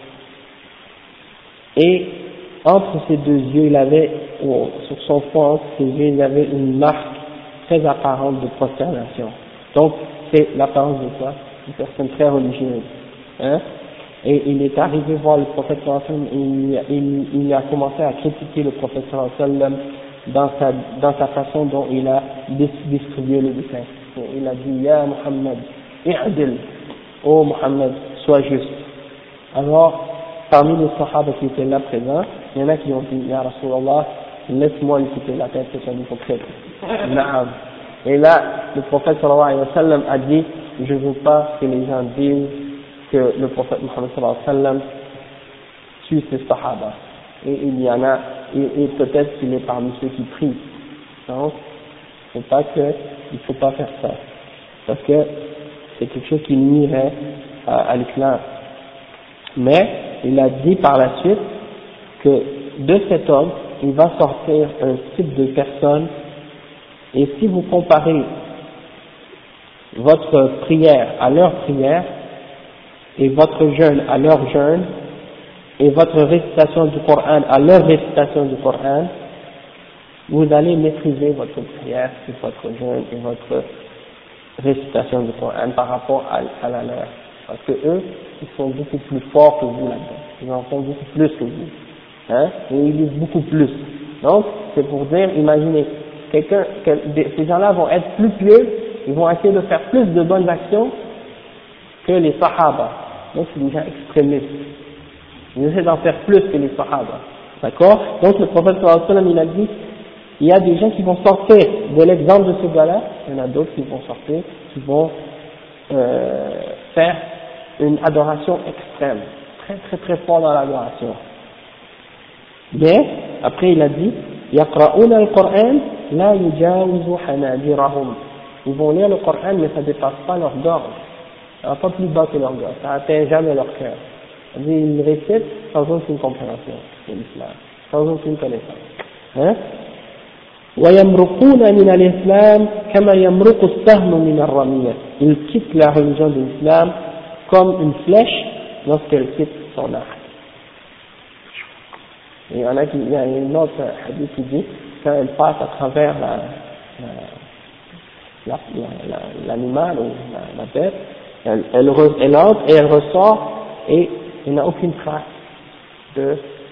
et entre ses deux yeux, il avait, sur son front, entre ses yeux, il avait une marque très apparente de prosternation. Donc, c'est l'apparence de quoi? Une personne très religieuse. Hein? Et il est arrivé voir le prophète sallallahu alayhi wa sallam, il a commencé à critiquer le prophète sallallahu alayhi wa sallam dans sa façon dont il a distribué le butin. Il a dit, Ya Muhammad, i'adil, oh Muhammad, sois juste. Alors, parmi les sahaba qui étaient là présents, il y en a qui ont dit, Ya Rasulallah, laisse-moi lui couper la tête, c'est un hypocrite. Naam. Et là, le prophète sallallahu alayhi wa sallam a dit, je ne veux pas que les gens disent que le prophète Muhammad sallallahu alayhi wa sallam tue ses sahaba. Et il y en a, et peut-être qu'il est parmi ceux qui prient. Donc, il ne faut pas faire ça. Parce que c'est quelque chose qui nuirait à l'islam. Mais, il a dit par la suite que de cet homme, il va sortir un type de personne, et si vous comparez votre prière à leur prière, et votre jeûne à leur jeûne, et votre récitation du Coran à leur récitation du Coran, vous allez maîtriser votre prière et votre jeûne et votre récitation du Coran par rapport à la leur. Parce que eux, ils sont beaucoup plus forts que vous là-dedans. Ils en font beaucoup plus que vous. Hein? Et ils lisent beaucoup plus. Donc, c'est pour dire, imaginez, ces gens-là vont être plus pieux, ils vont essayer de faire plus de bonnes actions que les sahaba. Donc, c'est des gens extrémistes. Ils essaient d'en faire plus que les sahaba. D'accord? Donc, le prophète sallallahu alayhi wa sallam, il a dit, il y a des gens qui vont sortir de l'exemple de ce gars-là, il y en a d'autres qui vont sortir, qui vont faire une adoration extrême, très très très fort dans l'adoration. Mais, après il a dit, يقرؤون القرآن لا يجاوز حناجرهم. Ils vont lire le Coran, mais ça ne dépasse pas leur gorge. Ça ne va pas plus bas que leur gorge, ça n'atteint jamais leur cœur. Ils récitent sans aucune compréhension de l'islam, sans aucune connaissance. Hein? ويمرقون من الإسلام كما يمرق السهم من الرمية. Ils quittent la religion de l'islam comme une flèche lorsqu'elle quitte son arc. Et il y a une autre hadith qui dit, quand elle passe à travers l'animal ou la bête, elle entre et elle ressort et il n'y a aucune trace de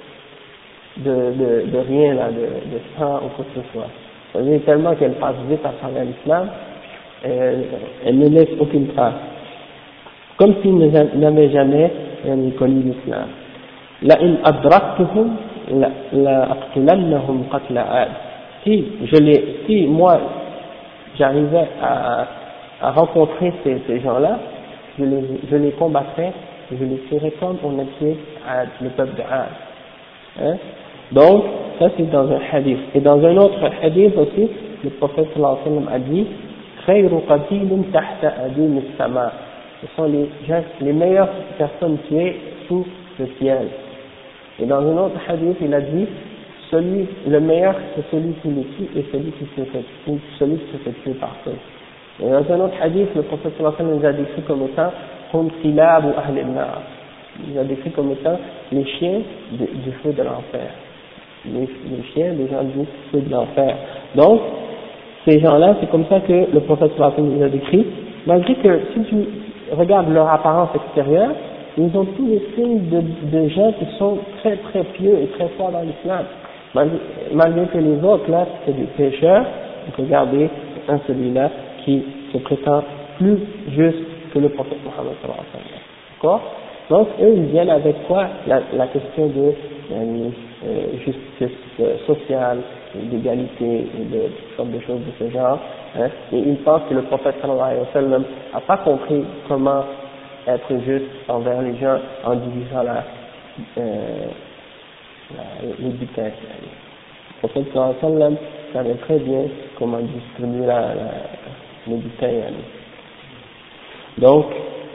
rien là, de sang ou quoi que ce soit. C'est-à-dire tellement qu'elle passe vite à travers l'islam, elle ne laisse aucune trace. Comme s'ils n'avaient jamais connu l'islam. لئن أدركتهم لأقتلنهم قتل عاد. Si moi j'arrivais à rencontrer ces gens-là, je les combattrais, je les tuerais comme on a tué le peuple de Ad. Hein? Donc, ça c'est dans un hadith. Et dans un autre hadith aussi, le prophète sallallahu alayhi wa sallam a dit, خير قتيل تحت أديم السماء. Ce sont les meilleures personnes tuées sous le ciel. Et dans un autre hadith, il a dit, le meilleur c'est celui qui les tue et celui qui se fait tuer par eux. Et dans un autre hadith, le prophète sallallahu alayhi wa sallam nous a décrit comme étant hum kilab ou ahl al-nar. Il a décrit comme étant les chiens du feu de l'enfer. Les chiens des gens du feu de l'enfer. Donc, ces gens-là, c'est comme ça que le prophète sallallahu alayhi wa sallam nous a décrit, malgré que si tu regardes leur apparence extérieure, ils ont tous les signes de gens qui sont très très pieux et très forts dans l'islam. Malgré que les autres là, c'est des pécheurs, regardez celui-là qui se prétend plus juste que le prophète Mohammed sallallahu alayhi wa sallam. D'accord? Donc eux ils viennent avec quoi? La question de justice sociale, d'égalité et de toutes sortes de choses de ce genre. Hein? Et ils pensent que le prophète sallallahu alayhi wa sallam n'a pas compris comment être juste envers les gens en divisant les butins. Le prophète sallallahu alayhi wa sallam savait très bien comment distribuer les butins. Donc,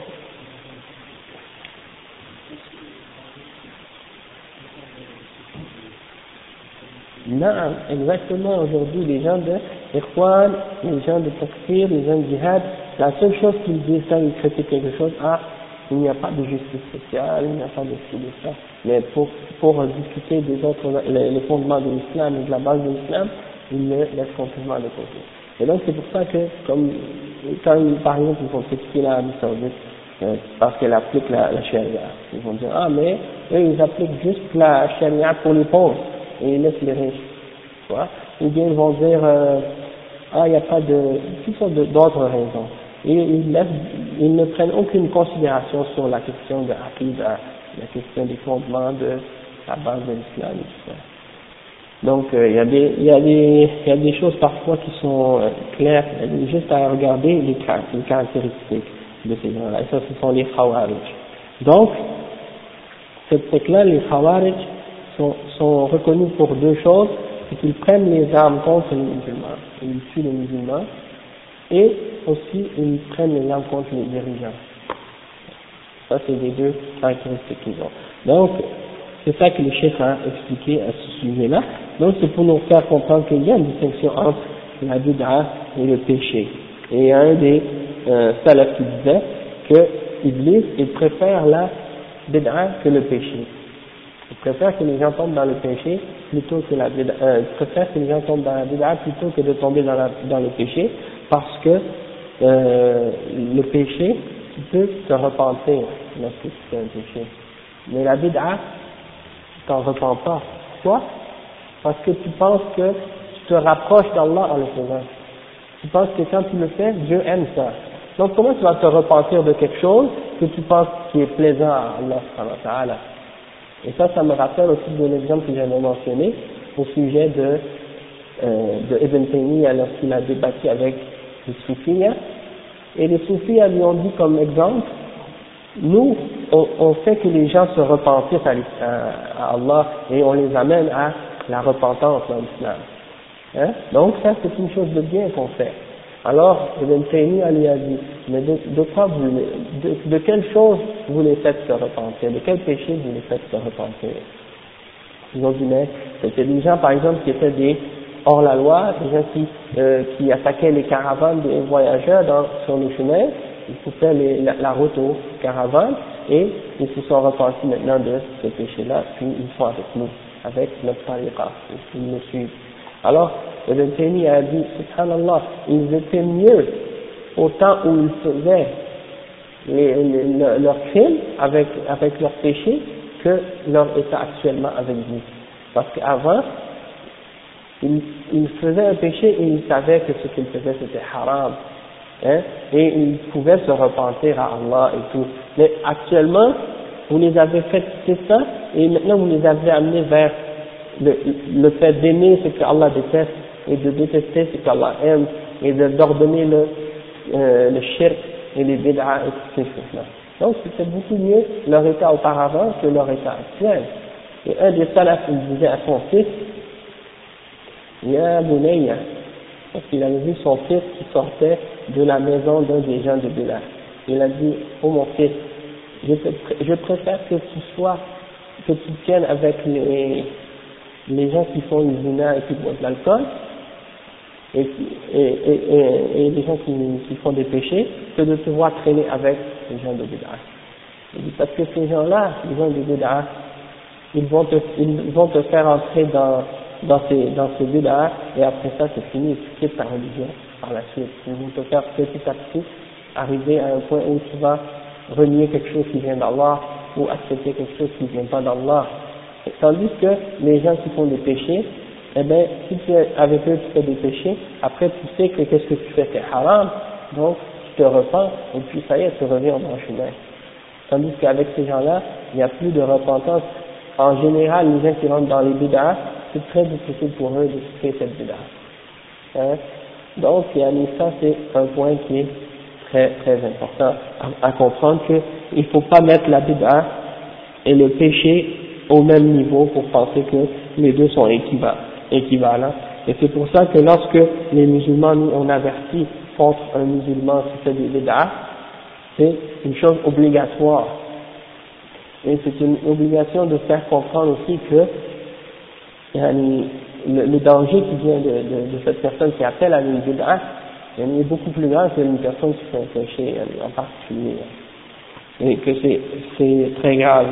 non, exactement, aujourd'hui, les gens de Ikhwan, les gens de Takfir, les gens de Jihad, la seule chose qu'ils disent quand ils critiquent quelque chose, il n'y a pas de justice sociale, il n'y a pas de ci, de ça. Mais pour discuter des autres, les fondements de l'islam et de la base de l'islam, ils le laissent complètement de côté. Et donc c'est pour ça que, comme, quand par exemple ils vont critiquer l'Arabie Saoudite, parce qu'elle applique la charia, ils vont dire, mais eux ils appliquent juste la charia pour les pauvres, et ils laissent les riches. Tu vois? Ou bien ils vont dire, il n'y a pas de, toutes sortes d'autres raisons. Et ils ne prennent aucune considération sur la question de l'aqida, la question des fondements de la base de l'islam et tout ça. Donc il y a des choses parfois qui sont claires, juste à regarder les caractéristiques de ces gens-là. Et ça, ce sont les Khawarij. Donc, cette secte-là, les Khawarij sont reconnus pour deux choses, c'est qu'ils prennent les armes contre les musulmans, ils tuent les musulmans, et aussi ils prennent les armes contre les dirigeants. Ça, c'est les deux caractéristiques qu'ils ont. Donc, c'est ça que le chef a expliqué à ce sujet-là. Donc, c'est pour nous faire comprendre qu'il y a une distinction entre la bid'a et le péché. Et il y a un des salafs qui disait que Iblis, il préfère la bid'a que le péché. Il préfère que les gens tombent dans le péché plutôt que la bid'a. Il préfère que les gens tombent dans la bid'a plutôt que de tomber dans le péché, parce que le péché, tu peux te repentir lorsque tu fais un péché. Mais la bid'a, tu t'en repens pas. Pourquoi? Parce que tu penses que tu te rapproches d'Allah en le faisant. Tu penses que quand tu le fais, Dieu aime ça. Donc comment tu vas te repentir de quelque chose que tu penses qui est plaisant à Allah subhanahu wa ta'ala? Et ça me rappelle aussi de l'exemple que j'avais mentionné au sujet de de Ibn Taymiyyah lorsqu'il a débattu avec les soufis, et les soufis lui ont dit comme exemple, nous, on fait que les gens se repentissent à Allah et on les amène à la repentance dans l'islam. Hein? Donc ça c'est une chose de bien qu'on fait. Alors Ibn Taymiyyah lui a dit, mais de quoi de quelle chose vous les faites se repentir, de quel péché vous les faites se repentir? Ils ont dit, mais c'était des gens par exemple qui étaient des hors la loi, des gens qui attaquaient les caravanes des voyageurs sur le chemin, ils coupaient la route aux caravanes et ils se sont repentis maintenant de ce péché-là, puis ils sont avec nous, avec notre tariqa, ils nous suivent. Alors, Ibn Taymiyyah a dit, subhanallah, ils étaient mieux au temps où ils faisaient leurs crimes avec leurs péchés que leur état actuellement avec vous. Parce qu'avant, ils faisaient un péché et ils savaient que ce qu'ils faisaient c'était haram. Hein, et ils pouvaient se repentir à Allah et tout. Mais actuellement, vous les avez fait quitter ça et maintenant vous les avez amenés vers le fait d'aimer ce que Allah déteste et de détester ce qu'Allah aime et d'ordonner le shirk et les bid'a et toutes ces choses-là. Donc c'était beaucoup mieux leur état auparavant que leur état actuel. Et un des salafs il disait à son fils, Ya Bunayya, parce qu'il avait vu son fils qui sortait de la maison d'un des gens de Bid'a. Il a dit, oh mon fils, je préfère que tu tiennes avec les gens qui font le zina et qui boivent de l'alcool, et les gens qui font des péchés, que de te voir traîner avec les gens de Bid'a. Il dit, parce que ces gens-là, les gens de Bid'a, ils vont te faire entrer dans ces bid'a, et après ça c'est fini, tu quittes ta religion par la suite. Ils vont te faire petit à petit arriver à un point où tu vas renier quelque chose qui vient d'Allah ou accepter quelque chose qui ne vient pas d'Allah. Tandis que les gens qui font des péchés, eh bien, si tu es avec eux tu fais des péchés, après tu sais que qu'est-ce que tu fais c'est haram, donc tu te repens et puis ça y est, tu reviens au bon chemin. Tandis qu'avec ces gens-là, il n'y a plus de repentance. En général, les gens qui rentrent dans les bid'a, c'est très difficile pour eux de quitter cette bid'a. Hein? Donc, ça c'est un point qui est très très important à comprendre, qu'il ne faut pas mettre la bid'a et le péché au même niveau pour penser que les deux sont équivalents. Et c'est pour ça que lorsque les musulmans, nous, on avertit contre un musulman qui fait des bid'a, c'est une chose obligatoire. Et c'est une obligation de faire comprendre aussi que le danger qui vient de cette personne qui appelle à une bid'a est beaucoup plus grand qu'une personne qui fait un péché en particulier. Et que c'est très grave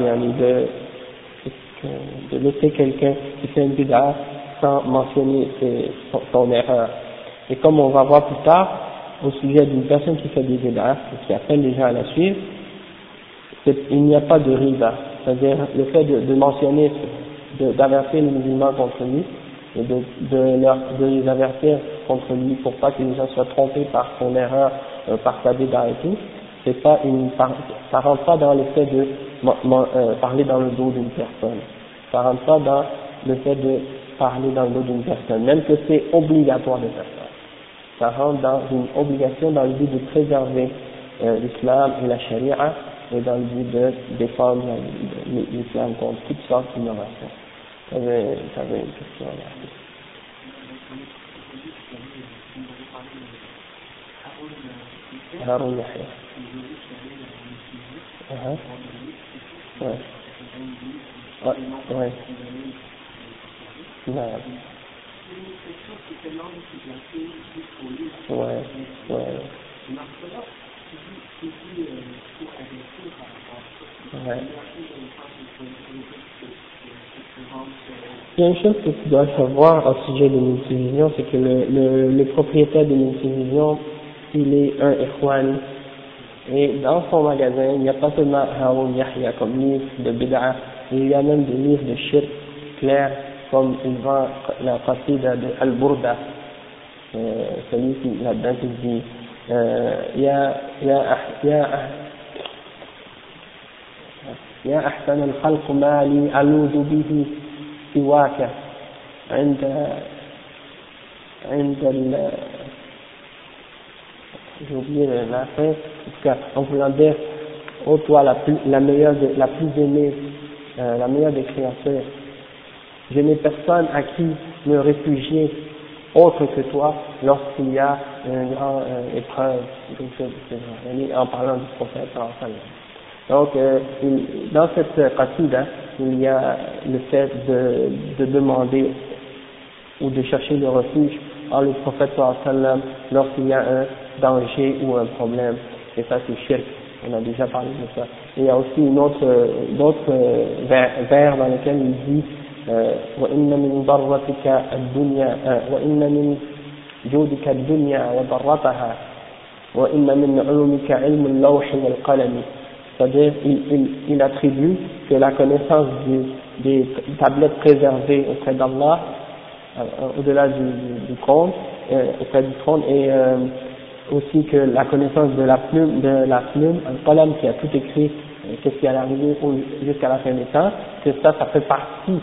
de laisser quelqu'un qui fait une bid'a sans mentionner son erreur. Et comme on va voir plus tard, au sujet d'une personne qui fait des bid'a et qui appelle les gens à la suivre, il n'y a pas de riba, c'est-à-dire le fait de mentionner, d'avertir les musulmans contre lui et de les avertir contre lui pour pas que les gens soient trompés par son erreur, par sa bid'a et tout, c'est pas ça rentre pas dans le fait de parler dans le dos d'une personne, ça rentre pas dans le fait de parler dans le dos d'une personne, même que c'est obligatoire de faire ça. Ça rentre dans une obligation dans le but de préserver l'islam et la charia, et dans le but de défendre l'islam contre toutes sortes d'innovations. T'avais une question là. Haroun Yahya. Ouais. Ouais. Non. Ouais. Ouais. Il y a une chose que tu dois savoir au sujet de multivision, c'est que le propriétaire de multivision, il est un ikhwan, et dans son magasin, il n'y a pas seulement Haroun Yahya comme livre de bid'a, il y a même des livres de shirk clairs, comme il vend la qasida de Al-Burda, celui qui là-dedans qui dit يا أحسن الخلق ما لي ألوذ به سواك عند j'ai oublié la fin, en tout cas, en voulant dire, ô toi la meilleure, la plus aimée, la meilleure des créatures, je n'ai personne à qui me réfugier autre que toi lorsqu'il y a une grande épreuve, quelque chose de ce genre, en parlant du prophète sallallahu alayhi wa sallam. Donc, dans cette qasida, il y a le fait de demander ou de chercher le refuge en le prophète sallallahu alayhi wa sallam lorsqu'il y a un danger ou un problème. Et ça, c'est shirk. On a déjà parlé de ça. Et il y a aussi d'autres vers dans lesquels il dit وإن من ضرتك الدنيا وإن من جودك الدنيا وضرتها وإن من علومك علم اللوح والقلم. C'est-à-dire, il attribue que la connaissance des tablettes préservées auprès d'Allah, au-delà du trône, auprès du trône, et aussi que la connaissance de la plume, un qalam qui a tout écrit, qu'est-ce qui allait arriver jusqu'à la fin des temps, que ça fait partie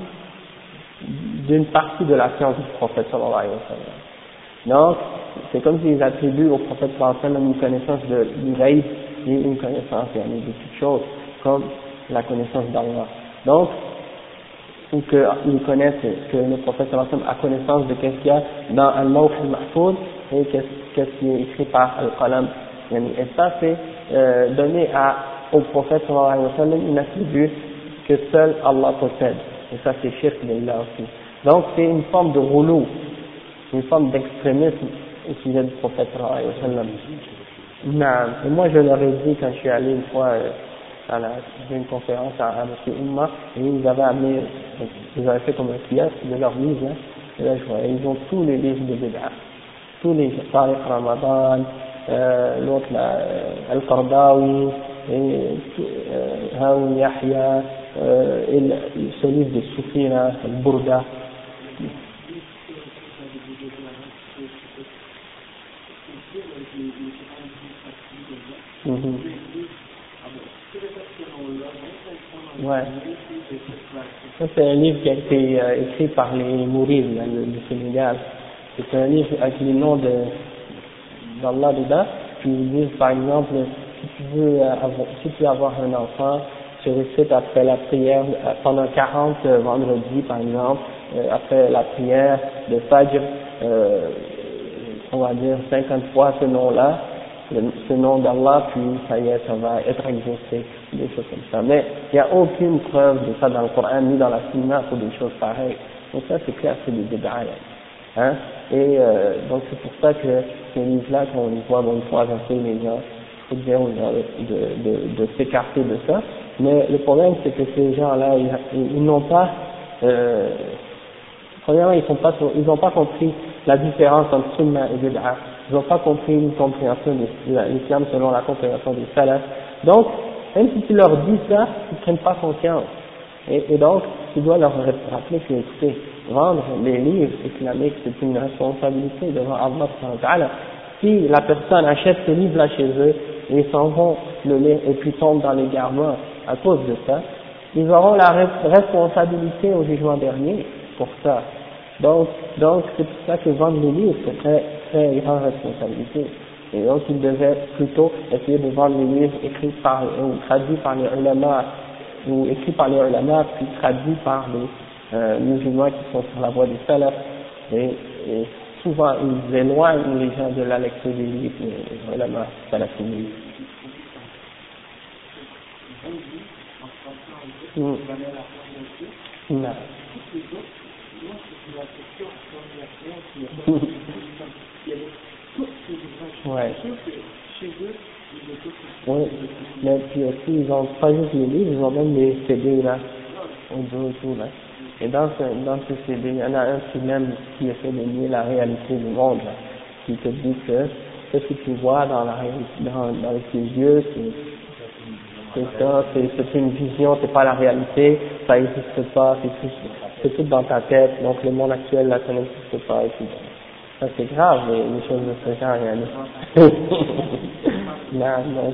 d'une partie de la science du prophète sallallahu alayhi wa sallam. Donc, c'est comme s'ils attribuent au prophète sallallahu alayhi wa sallam une connaissance du ghaib et une connaissance de toutes choses, comme la connaissance d'Allah. Donc, ou qu'ils connaissent, que le prophète sallallahu alayhi wa sallam a connaissance de qu'est-ce qu'il y a dans al-Lawh al-Mahfouz et qu'est-ce qui est écrit par al-Qalam. Et ça, c'est donné au prophète sallallahu alayhi wa sallam une attribut que seul Allah possède. Et ça, c'est shirk billah aussi. Donc, c'est une forme de rouleau, une forme d'extrémisme au sujet du prophète sallallahu alayhi wa sallam. Non. Et moi, je leur ai dit quand je suis allé une fois à une conférence à M. Oumma, et ils avaient fait comme un kiosque de leur livre, et là, je vois, ils ont tous les livres de Bid'a, tous les Tariq Ramadan, l'autre là, Al-Qardawi, et Haoui Yahya, et ce livre de Soufi là, Al-Burda. Ouais. Ça, c'est un livre qui a été écrit par les Mourides du Sénégal. C'est un livre avec les noms d'Allah dedans. Puis ils disent, par exemple, si tu veux avoir un enfant, tu récites après la prière, pendant 40 vendredis, par exemple, après la prière de Fajr, on va dire 50 fois ce nom-là, ce nom d'Allah, puis ça y est, ça va être exaucé, des choses comme ça. Mais il n'y a aucune preuve de ça dans le Coran, ni dans la Sunna pour des choses pareilles. Donc ça, c'est clair, c'est des bid'a. Hein? Et donc c'est pour ça que ces livres-là, quand on les voit, bon, il faut avertir les gens, il faut dire aux gens de s'écarter de ça. Mais le problème, c'est que ces gens-là, ils n'ont pas, premièrement, ils n'ont pas compris la différence entre Sunna et Bid'a. Ils n'ont pas compris une compréhension de l'islam selon la compréhension des salafs. Donc, même si tu leur dis ça, ils ne prennent pas conscience. Et donc, tu dois leur rappeler que, écoutez, vendre les livres islamiques, c'est une responsabilité devant Allah subhanahu wa ta'ala. Si la personne achète ce livre-là chez eux, et ils s'en vont le lire et puis tombent dans les garments à cause de ça, ils auront la responsabilité au jugement dernier pour ça. Donc c'est pour ça que vendre les livres, c'est très grande responsabilité. Et donc ils devaient plutôt essayer de vendre les livres écrits ou traduits par les ulama, ou écrits par les ulama, puis traduits par les musulmans qui sont sur la voie des salafs. Et souvent ils éloignent les gens de la lecture des livres, les ulama salafis. Non. Ouais. Oui, mais puis aussi ils ont pas juste les livres, ils ont même les CD là, audio et tout là. Et dans ce CD, il y en a un qui essaie de nier la réalité du monde là, qui te dit que ce que tu vois dans tes yeux, c'est une vision, c'est pas la réalité, ça n'existe pas, c'est tout dans ta tête, donc le monde actuel là, ça n'existe pas et tout. Ça c'est grave, les choses de ce genre, là, donc,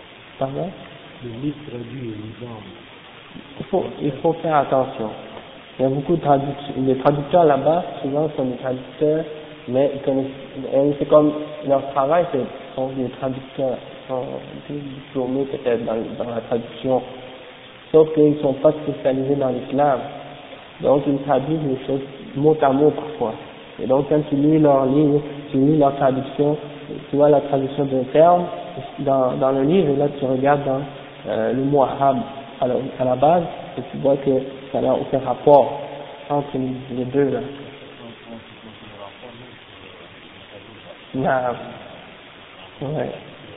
pardon? Le livre traduit les gens. Il faut faire attention. Il y a beaucoup de traducteurs, les traducteurs là-bas, souvent sont des traducteurs, mais ils connaissent, et c'est comme, leur travail, sont des traducteurs, ils sont diplômés peut-être dans la traduction, sauf qu'ils ne sont pas spécialisés dans l'islam. Donc ils traduisent les choses mot à mot parfois. Et donc quand tu lis leur livre, tu lis leur traduction, tu vois la traduction d'un terme dans le livre, et là tu regardes dans le mot arabe à la base, et tu vois que ça n'a aucun rapport entre les deux là. Ouais.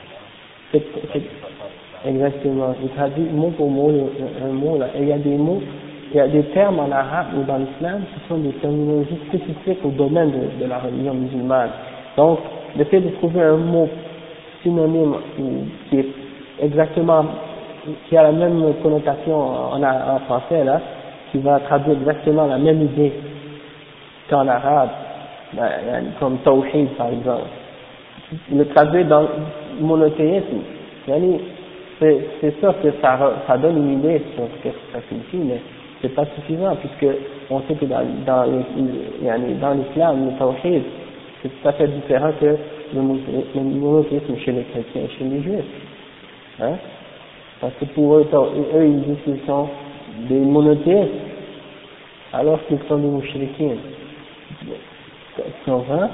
Exactement. Il traduit mot pour mot un mot là. Et il y a des mots, il y a des termes en arabe ou dans l'islam qui sont des terminologies spécifiques au domaine de la religion musulmane. Donc, le fait de trouver un mot synonyme qui est exactement, qui a la même connotation en français là, qui va traduire exactement la même idée qu'en arabe, comme tawhid par exemple. Le traduire dans monothéisme, c'est sûr que ça donne une idée sur ce que ça signifie, mais c'est pas suffisant puisque on sait que dans l'islam, le tawhid, c'est tout à fait différent que le monothéisme chez les chrétiens et chez les juifs. Hein? Parce que pour eux, ils disent qu'ils sont des monothéistes, alors qu'ils sont des mouchriquins. Tu comprends?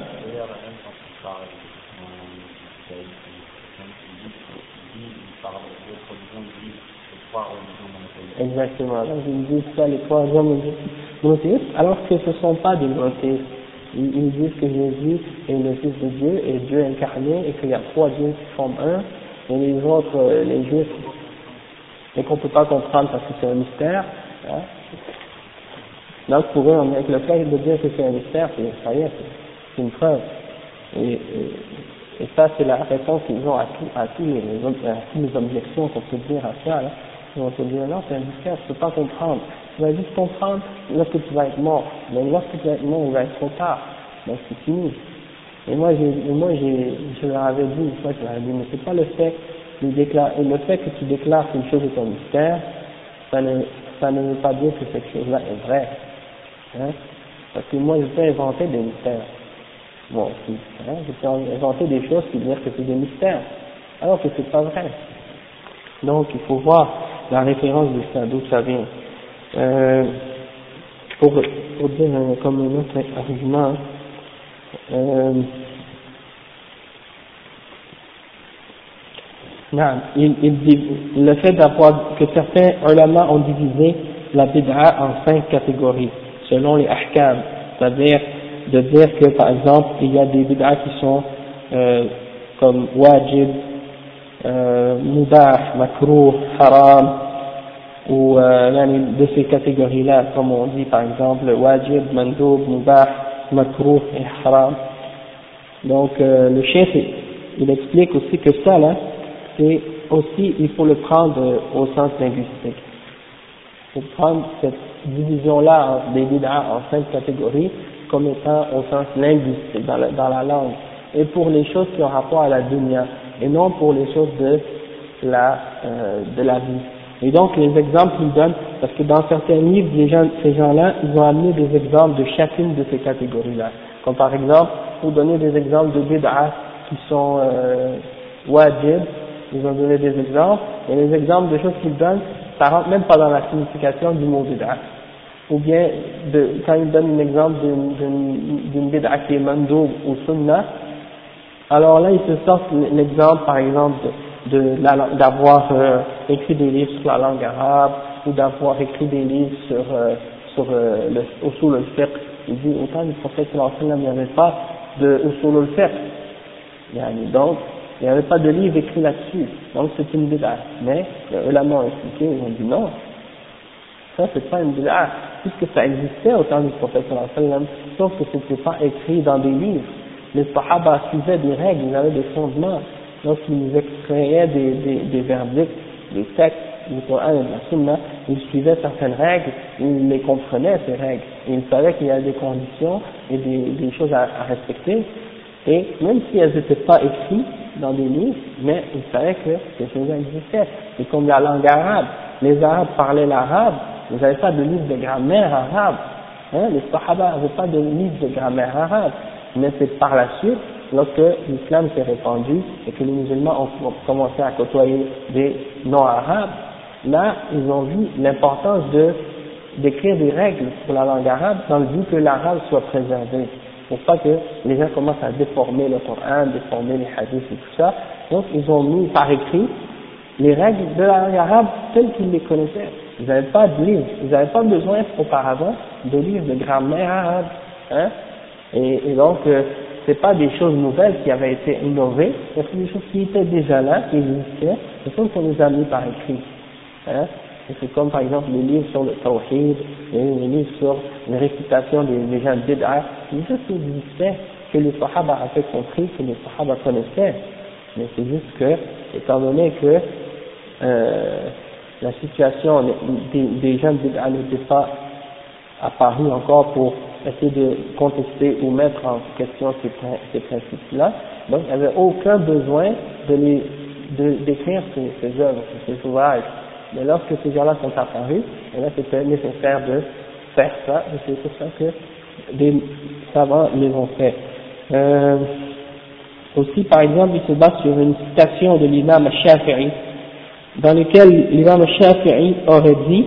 Exactement. Donc ils disent ça, les trois hommes monothéistes, alors que ce ne sont pas des monothéistes. Ils disent que Jésus est le Fils de Dieu et Dieu incarné et qu'il y a trois dieux qui forment un, et les autres, les juifs, et qu'on ne peut pas comprendre parce que c'est un mystère. Hein. Donc pour eux, avec le fait de dire que c'est un mystère, ça y est, c'est une preuve. Et ça, c'est la réponse qu'ils ont à toutes les objections qu'on peut dire à ça. Là. Ils vont te dire, non, c'est un mystère, tu ne peux pas comprendre. Tu vas juste comprendre lorsque tu vas être mort. Mais lorsque tu vas être mort, il va être trop tard. Donc c'est fini. Et moi, je leur avais dit, une fois, je leur avais dit, mais c'est pas le fait que tu déclares qu'une chose est un mystère, ça ne veut pas dire que cette chose-là est vraie. Hein? Parce que moi, je peux inventer des mystères. Bon, hein, je peux inventer des choses qui disent que c'est des mystères, alors que c'est pas vrai. Donc, il faut voir la référence de ça, d'où ça vient. Pour dire comme un autre argument, il dit le fait que certains ulama ont divisé la bid'a en 5 catégories, selon les ahkam, c'est-à-dire de dire que par exemple il y a des bid'a qui sont comme wajib, mubah, makruh, haram, ou de ces catégories-là, comme on dit par exemple wajib, mandoub, mubah, makruh et haram. Donc le chef il explique aussi que ça là, c'est aussi, il faut le prendre au sens linguistique. Il faut prendre cette division-là des bid'a en 5 catégories comme étant au sens linguistique, dans la langue, et pour les choses qui ont rapport à la dunya, et non pour les choses de la vie. Et donc les exemples qu'ils donnent, parce que dans certains livres, ces gens-là, ils ont amené des exemples de chacune de ces catégories-là. Comme par exemple, pour donner des exemples de bid'a qui sont wajib, ils ont donné des exemples, et les exemples de choses qu'ils donnent, ça rentre même pas dans la signification du mot bid'a. Ou bien, quand ils donnent un exemple d'une bid'a qui est mandoub ou sunnah, alors là, ils se sortent l'exemple, par exemple, d'avoir écrit des livres sur la langue arabe, ou d'avoir écrit des livres sur le usul al-fiqh. Il dit, autant du prophète sallallahu alayhi wa sallam, il n'y avait pas de usul al-fiqh. Donc, il n'y avait pas de livre écrit là-dessus. Donc, c'est une bid'a. Mais, les ulama ont expliqué, ils ont dit non. Ça, c'est pas une bid'a. Puisque ça existait au temps du prophète sallallahu alayhi wa sallam, sauf que ce n'était pas écrit dans des livres. Les sahaba suivaient des règles, ils avaient des fondements. Lorsqu'ils extrayaient des verdicts, des textes, du Coran et de la Sunna, ils suivaient certaines règles, ils les comprenaient ces règles, et ils savaient qu'il y avait des conditions et des choses à respecter, et même si elles n'étaient pas écrites dans des livres, mais ils savaient que ces choses existaient. C'est comme la langue arabe. Les Arabes parlaient l'arabe, Ils n'avaient pas de livre de grammaire arabe. Hein, les Sahaba n'avaient pas de livre de grammaire arabe. Mais c'est par la suite, lorsque l'islam s'est répandu et que les musulmans ont commencé à côtoyer des noms arabes, là, ils ont vu l'importance d'écrire des règles pour la langue arabe dans le but que l'arabe soit préservé. Pour pas que les gens commencent à déformer le Coran, déformer les hadiths et tout ça. Donc, ils ont mis par écrit les règles de la langue arabe telles qu'ils les connaissaient. Ils n'avaient pas de livre, ils n'avaient pas besoin auparavant de livres de grammaire arabe. Hein? Et donc, c'est pas des choses nouvelles qui avaient été innovées, c'est des choses qui étaient déjà là, qui existaient, c'est comme qu'on les a mis par écrit. Hein? C'est comme par exemple les livres sur le tawhid, les livres sur les récitations des gens bid'a, des choses qui existaient, que les Sahaba avaient compris, que les Sahaba connaissaient. Mais c'est juste que, étant donné que la situation des gens bid'a n'était pas apparue encore pour essayer de contester ou mettre en question ces principes-là, donc il n'y avait aucun besoin d'écrire ces œuvres, ces ouvrages. Mais lorsque ces gens-là sont apparus, et là c'était nécessaire de faire ça, et c'est pour ça que des savants les ont fait. Aussi, par exemple, il se base sur une citation de l'imam Shafi'i, dans laquelle l'imam Shafi'i aurait dit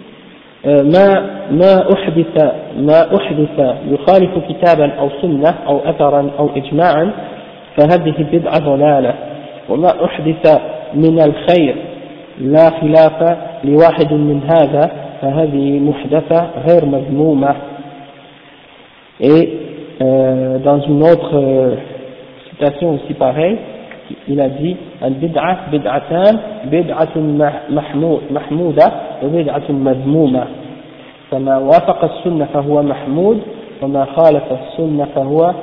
ما أحدث يخالف كتابا أو سنة أو أثرا أو إجماعا فهذه بدعة ضلالة وما أحدث من الخير لا خلاف لواحد من هذا فهذه محدثة غير مذمومة. Et dans une autre citation aussi pareille, il a dit al-bid'a bid'atan bid'atun mahmouda wa bid'atun madmouma فما وافق السنة فهو محمود وما خالف السنة فهو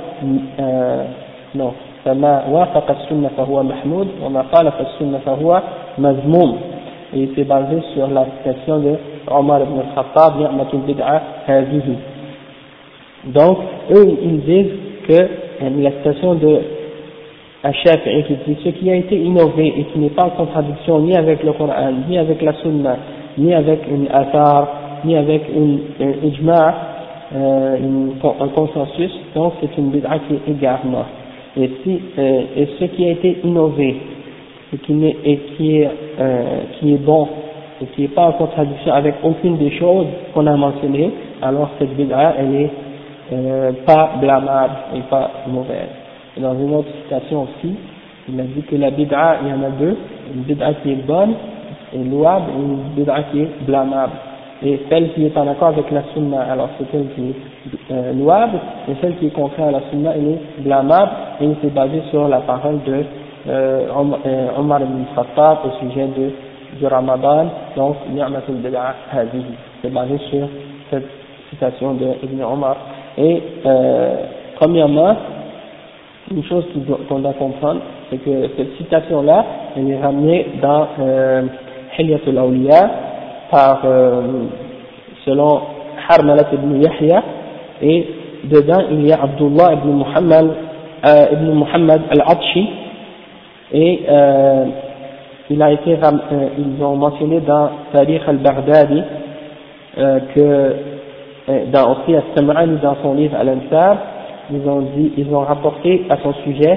فما وافق السنة فهو محمود وما خالف السنة فهو مذموم. Et il s'est basé sur la citation de Omar ibn al-Khattab ni'matul bid'a hadhihi. Donc eux ils disent que la citation de Al-Shafi'i qui dit ce qui a été innové et qui n'est pas en contradiction ni avec le Coran, ni avec la Sunna, ni avec une athar, ni avec un ijma', un consensus, donc c'est une bid'a qui est égarement. Et ce qui a été innové et qui est bon et qui n'est pas en contradiction avec aucune des choses qu'on a mentionnées, alors cette bid'a elle est pas blâmable et pas mauvaise. Et dans une autre citation aussi, il a dit que la bid'a, il y en a deux, une bid'a qui est bonne et louable et une bid'a qui est blâmable. Et celle qui est en accord avec la sunna, alors c'est celle qui est louable, et celle qui est contraire à la sunna, elle est blâmable, et il s'est basé sur la parole de Omar ibn Khattab au sujet du Ramadan, donc ni'matul bid'a hadihi. C'est basé sur cette citation de Ibn Omar. Et premièrement, une chose qu'on doit comprendre, c'est que cette citation-là, elle est ramenée dans Hilyatul Awliya par, selon Harmalat ibn Yahya, et dedans il y a Abdullah ibn Muhammad al-Atshi, et il a été ils ont mentionné dans Tarikh al-Baghdadi que dans aussi As-Sam'ani dans son livre Al-Ansab, ils ont rapporté à son sujet,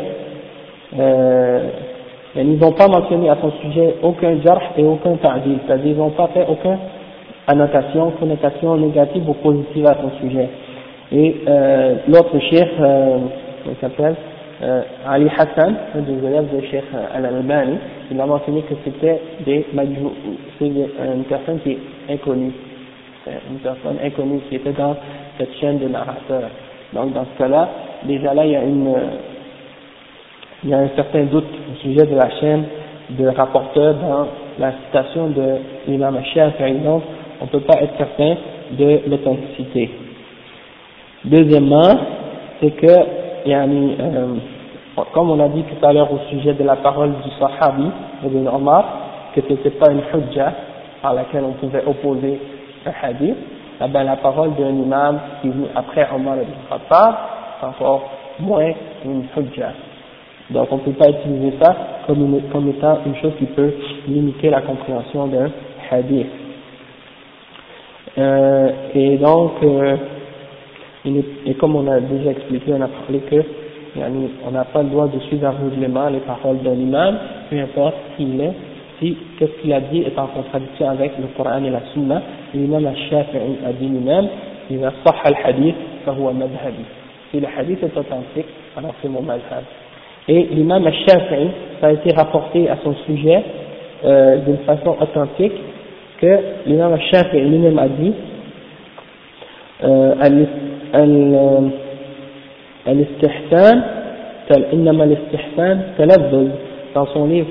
ils n'ont pas mentionné à son sujet aucun jarh et aucun ta'dil, c'est-à-dire ils n'ont pas fait aucune connotation négative ou positive à son sujet. Et l'autre cheikh, il s'appelle Ali Hassan, un des élèves de Cheikh Al-Albani, il a mentionné que c'était c'est une personne qui est inconnue, une personne inconnue qui était dans cette chaîne de narrateurs. Donc dans ce cas-là, déjà là il y a un certain doute au sujet de la chaîne de rapporteurs dans la citation de l'imam Shafi'i, donc on ne peut pas être certain de l'authenticité. Deuxièmement, c'est que comme on a dit tout à l'heure au sujet de la parole du Sahabi Ibn Omar, que ce n'était pas une hujja par laquelle on pouvait opposer un hadith, eh bien la parole d'un imam qui est venu après Omar ibn Khattab, c'est encore moins une hujja. Donc on ne peut pas utiliser ça comme étant une chose qui peut limiter la compréhension d'un hadith. Et donc, et comme on a déjà expliqué, on a parlé que on n'a pas le droit de suivre aveuglément les paroles d'un imam, peu importe qui il est, si qu'est-ce qu'il a dit est en contradiction avec le Coran et la Sunna. L'imam al-Shafi'i a dit lui-même, إذا صح الحديث فهو مذهبي. Si le hadith est authentique, alors c'est mon madhhab. Et l'imam al-Shafi'i, ça a été rapporté à son sujet d'une façon authentique que l'imam al-Shafi'i lui-même a dit الاستحسان إنما الاستحسان تلذذ dans son livre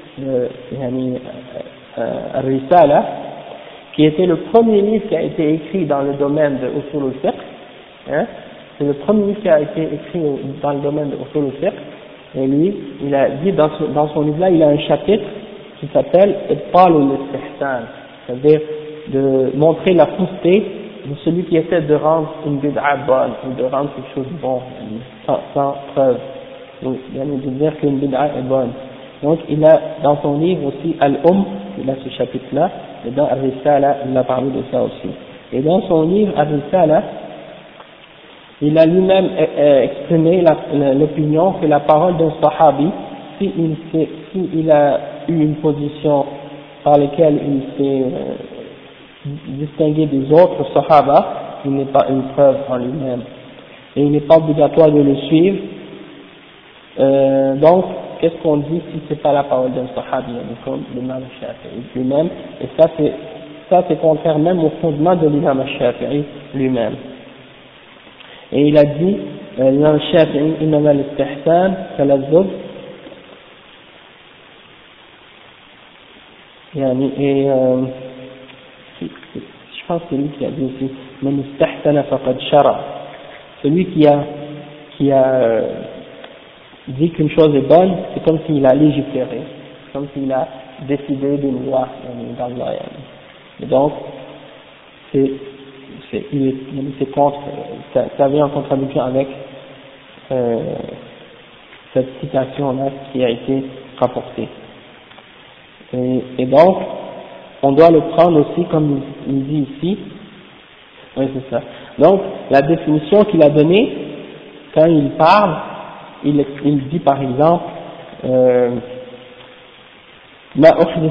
الرسالة, qui était le premier livre qui a été écrit dans le domaine de Usul al-Fiqh, c'est le premier livre qui a été écrit dans le domaine de Usul al-Fiqh, et lui, il a dit dans son livre-là, il a un chapitre qui s'appelle Ibtal al-Istihsan, c'est-à-dire de montrer la fausseté de celui qui essaie de rendre une bid'a bonne, ou de rendre quelque chose de bon, sans preuve, donc de dire qu'une bid'a est bonne. Donc il a dans son livre aussi Al-Umm, il a ce chapitre-là, et dans Al-Risala, il a parlé de ça aussi. Et dans son livre Al-Risala, il a lui-même exprimé l'opinion que la parole d'un sahabi, s'il a eu une position par laquelle il s'est distingué des autres sahaba, il n'est pas une preuve en lui-même. Et il n'est pas obligatoire de le suivre. Donc, qu'est-ce qu'on dit si c'est pas la parole d'un sahabi, comme l'imam Shafi'i lui-même, et ça c'est contraire même au fondement de l'imam Shafi'i lui-même. Et il a dit, l'imam Shafi'i, innama al-istihsan talazzub, et je pense que c'est lui qui a dit aussi, man istahsana faqad shara, celui qui a dit qu'une chose est bonne, c'est comme s'il a légiféré, comme s'il a décidé d'une loi d'Allah. Et donc, c'est contre, ça vient en contradiction avec cette citation-là qui a été rapportée. Et donc, on doit le prendre aussi comme il dit ici. Oui, c'est ça. Donc, la définition qu'il a donnée, quand il parle, il dit par exemple, ما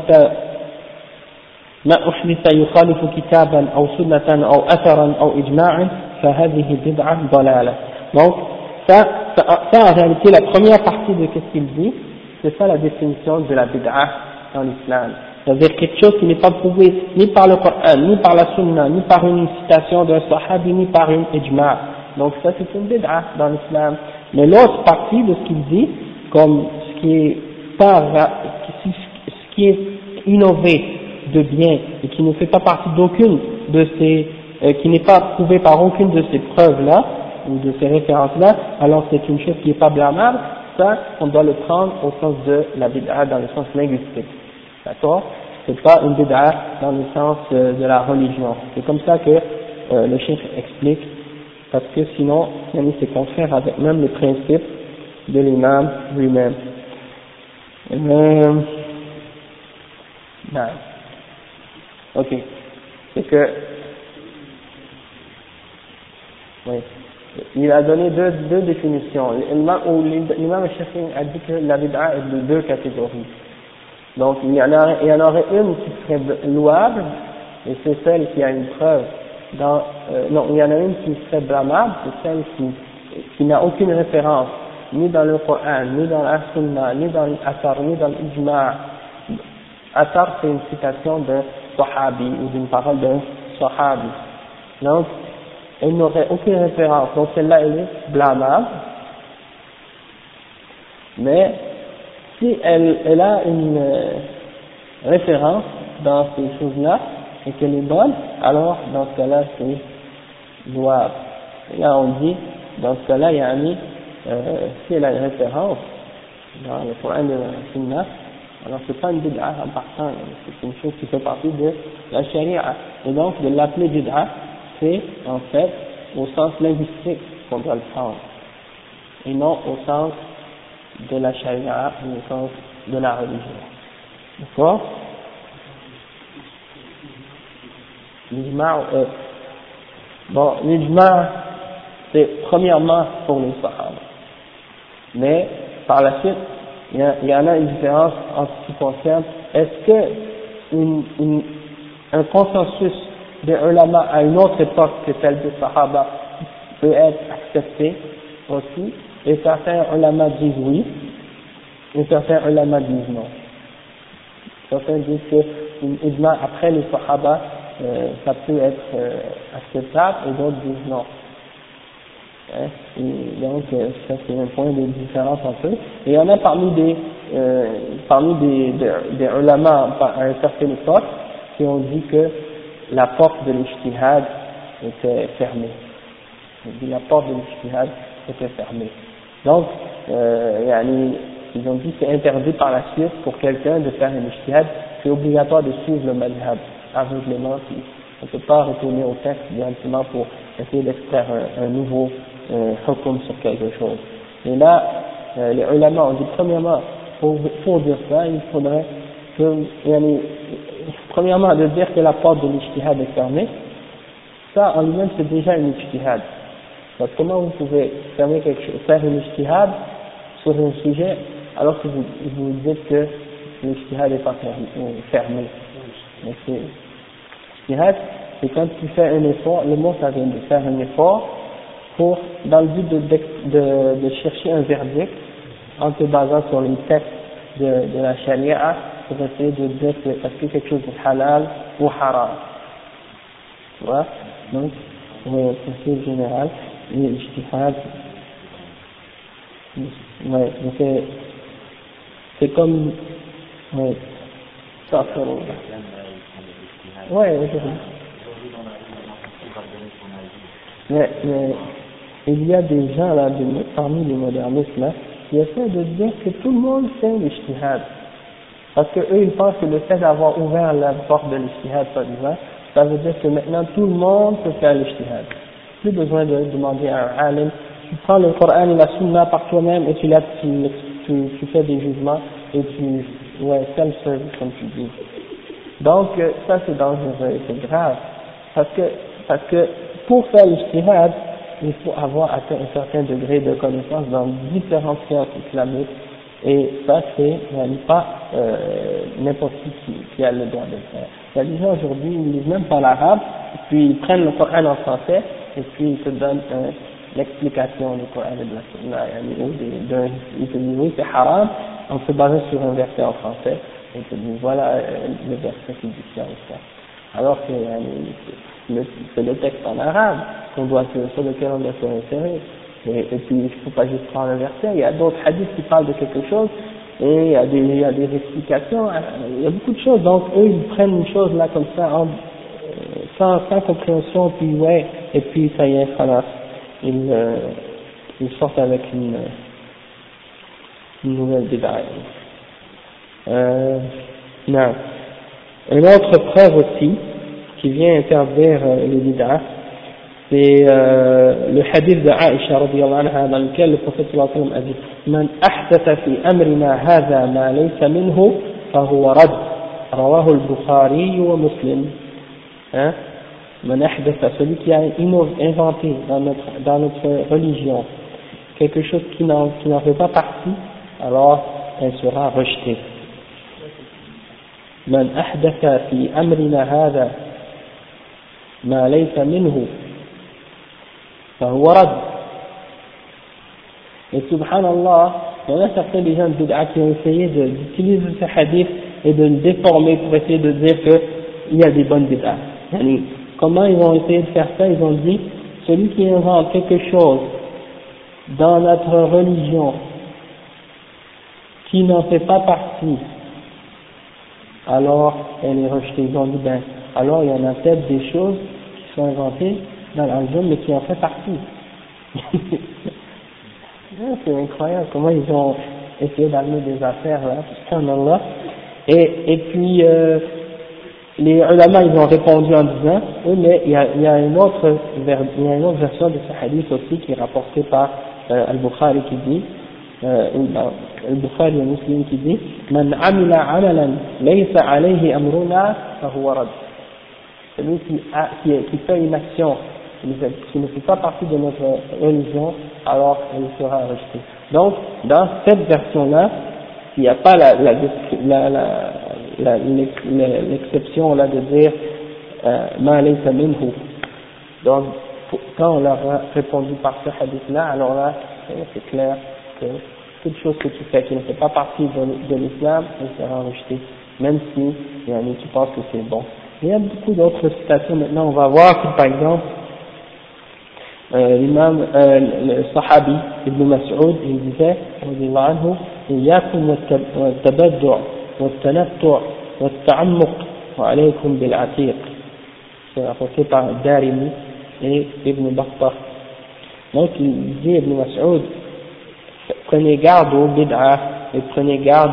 أحدث يخالف كتابا أو سنة أو أثرا أو إجماعا فهذه بدعة ضلالة. Donc, ça en réalité, la première partie de ce qu'il dit, c'est ça la définition de la bid'a dans l'islam. C'est-à-dire quelque chose qui n'est pas prouvé ni par le Coran, ni par la Sunna, ni par une citation d'un sahabi, ni par une ijma'. Donc ça c'est une bid'a dans l'islam. Mais l'autre partie de ce qu'il dit, comme ce qui est innové de bien et qui ne fait pas partie d'aucune de ces, qui n'est pas prouvé par aucune de ces preuves-là, ou de ces références-là, alors c'est une chose qui n'est pas blâmable. Ça, on doit le prendre au sens de la bid'a dans le sens linguistique. D'accord? C'est pas une bid'a dans le sens de la religion. C'est comme ça que le cheikh explique, parce que sinon, c'est contraire avec même les principes de l'imam lui-même. Non. Ok. C'est que, oui. Il a donné deux définitions. L'imam Shafi'i a dit que la bid'a est de deux catégories. Donc il y en aurait une qui serait louable, et c'est celle qui a une preuve. Non, il y en a une qui serait blâmable, c'est celle qui n'a aucune référence, ni dans le Coran, ni dans la Sunna, ni dans l'Athar, ni dans l'Ijma'. Athar, c'est une citation d'un sahabi, ou d'une parole d'un sahabi. Donc, elle n'aurait aucune référence, donc celle-là elle est blâmable, mais si elle a une référence dans ces choses-là et qu'elle est bonne, alors dans ce cas-là c'est louable. Et là on dit, dans ce cas-là, si elle a une référence dans le Coran de la Sunna, alors c'est pas une bid'a en partant, c'est une chose qui fait partie de la charia. Et donc de l'appeler bid'a, c'est en fait au sens linguistique qu'on doit le prendre, et non au sens de la charia ou au sens de la religion. D'accord? l'ijma', bon, l'ijma', c'est premièrement pour les sahaba. Mais, par la suite, il y en a une différence en ce qui concerne, est-ce que un consensus des ulama à une autre époque que celle des sahaba peut être accepté aussi, et certains ulama disent oui, et certains ulama disent non. Certains disent qu'une ijma après les sahaba, ça peut être acceptable, et d'autres disent non. Hein? Et donc, ça c'est un point de différence entre eux. Et il y en a parmi des ulama à une certaine époque qui ont dit que la porte de l'ijtihad était fermée. La porte de l'ijtihad était fermée. Donc, ils ont dit que c'est interdit par la suite pour quelqu'un de faire un ijtihad, c'est obligatoire de suivre le madhab aveuglément. On ne peut pas retourner au texte directement pour essayer d'extraire un nouveau hukm sur quelque chose. Et là, les ulama ont dit premièrement, pour dire ça, il faudrait premièrement de dire que la porte de l'ijtihad est fermée, ça en lui-même c'est déjà une ijtihad. Donc comment vous pouvez faire une ijtihad sur un sujet alors que vous dites que l'ijtihad n'est pas fermé. Donc l'ijtihad, c'est quand tu fais un effort, le mot ça vient de faire un effort dans le but de chercher un verdict en te basant sur les textes de la charia pour essayer de dire que est-ce que quelque chose est halal ou haram. Tu vois? Donc, pour le principe général, l'ijtihad, ouais, c'est comme, ouais, ça fait ouais, aujourd'hui. Mais il y a des gens là, parmi les modernistes là, qui essaient de dire que tout le monde fait l'ijtihad. Parce que eux, ils pensent que le fait d'avoir ouvert la porte de l'ijtihad, soi-disant, ça veut dire que maintenant tout le monde peut faire l'ijtihad. Plus besoin de demander à un alim. Tu prends le Coran et la Sunna par toi-même et tu fais des jugements et self-service comme tu dis. Donc, ça c'est dangereux, c'est grave. Parce que pour faire l'ijtihad, il faut avoir atteint un certain degré de connaissance dans différentes sciences islamiques. Et ça, c'est pas n'importe qui a le droit de le faire. Il y a des gens aujourd'hui, ils ne lisent même pas l'arabe, puis ils prennent le Coran en français, et puis ils te donnent l'explication du Coran et de la Sunna. Ils te disent oui, c'est haram, en se basant sur un verset en français, et ils te disent voilà le verset qui dit ça et ça. Alors que c'est le texte en arabe sur lequel on doit se référer. Et puis il ne faut pas juste prendre le verset, il y a d'autres hadiths qui parlent de quelque chose, et il y a des explications, il y a beaucoup de choses, donc eux ils prennent une chose là comme ça, sans compréhension, puis ouais, et puis ça y est, khalas, ils sortent avec une nouvelle bid'a. Non. Une autre preuve aussi, qui vient interdire les bid'a, c'est le hadith de Aïcha radiyallahu anha dans lequel le prophète sallallahu alayhi wa sallam a dit Man ahdatha fi amrina hadha ma laysa minhu fahuwa rad rawahu al-Bukhari wa Muslim. Hein? Man ahdatha, celui qui a inventé dans notre religion quelque chose qui n'en fait pas partie, alors elle sera rejetée. Man ahdatha fi amrina hadha ma laysa minhu et subhanallah, il y en a certains des gens de bid'a qui ont essayé d'utiliser ce hadith et de le déformer pour essayer de dire qu'il y a des bonnes bid'a. Comment ils ont essayé de faire ça? Ils ont dit, celui qui invente quelque chose dans notre religion qui n'en fait pas partie, alors elle est rejetée. Ils ont dit, alors il y en a peut-être des choses qui sont inventées dans la religion, mais qui en fait partie. C'est incroyable comment ils ont essayé d'amener des affaires là, subhanallah. Et puis les ulama ils ont répondu en disant, oui mais il y a une autre version de ce hadith aussi qui est rapportée par Al-Bukhari qui dit, Al-Bukhari et Muslim qui dit, Man amila amalan laysa alayhi amruna fahuwa rad. celui qui fait une action qui ne fait pas partie de notre religion, alors elle sera rejetée. Donc, dans cette version-là, s'il n'y a pas l'exception là de dire ma laysa minhu, donc quand on leur a répondu par ce hadith-là, alors là, c'est clair que toute chose que tu fais qui ne fait pas partie de l'islam, elle sera rejetée, même si il y en a qui pensent que c'est bon. Il y a beaucoup d'autres citations maintenant, on va voir que par exemple, l'imam, le sahabi Ibn Mas'ud, il disait, radiyallahu anhu, إياكم والتبدع والتنطع والتعمق وعليكم بالعتيق. C'est rapporté par Darimi et Ibn Battah. Donc il dit Ibn Mas'ud, prenez garde au bid'a et prenez garde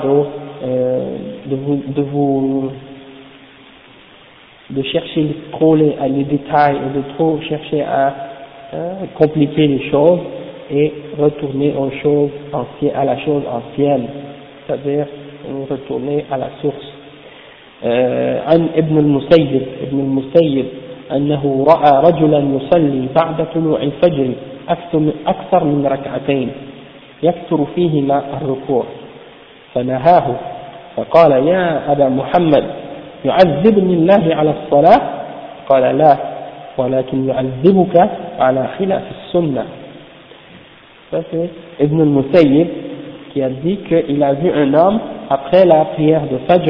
de chercher trop les détails et de trop chercher à compliquer les choses et retourner aux choses à la chose ancienne, c'est-à-dire retourner à la source. عن ابن المسيب أنه رأى رجلا يصلي بعد طلوع الفجر أكثر من ركعتين يكثر فيهما الركوع فنهاه فقال يا أبا محمد يعذبني الله على الصلاة قال لا ولكن يعذبك على خلاف السنة. Ça c'est Ibn al-Musayyib qui a dit qu'il a vu un homme après la prière de Fajr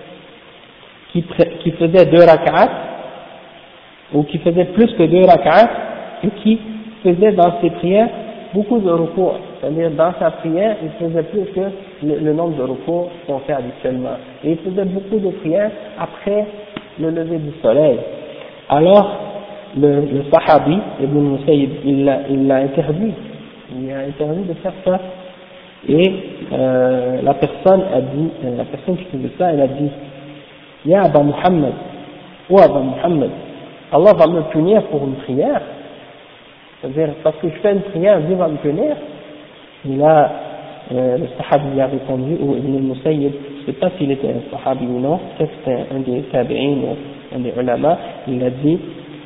qui faisait 2 rak'at ou qui faisait plus que 2 rak'at et qui faisait dans ses prières beaucoup de recours, c'est-à-dire dans sa prière il faisait plus que le nombre de recours qu'on fait habituellement et il faisait beaucoup de prières après le lever du soleil. Alors le sahabi Ibn al-Musayyib il l'a interdit. Il a interdit de faire ça et la personne qui faisait ça, elle a dit Ya Aba Muhammad, ou Aba Muhammad, Allah va me punir pour une prière, c'est-à-dire parce que je fais une prière, Dieu va me punir. Et là le sahabi lui a répondu, ou Ibn al-Musayyib, je ne sais pas s'il était un sahabi ou non, peut-être c'était un des tabi'in ou un des ulama, il a dit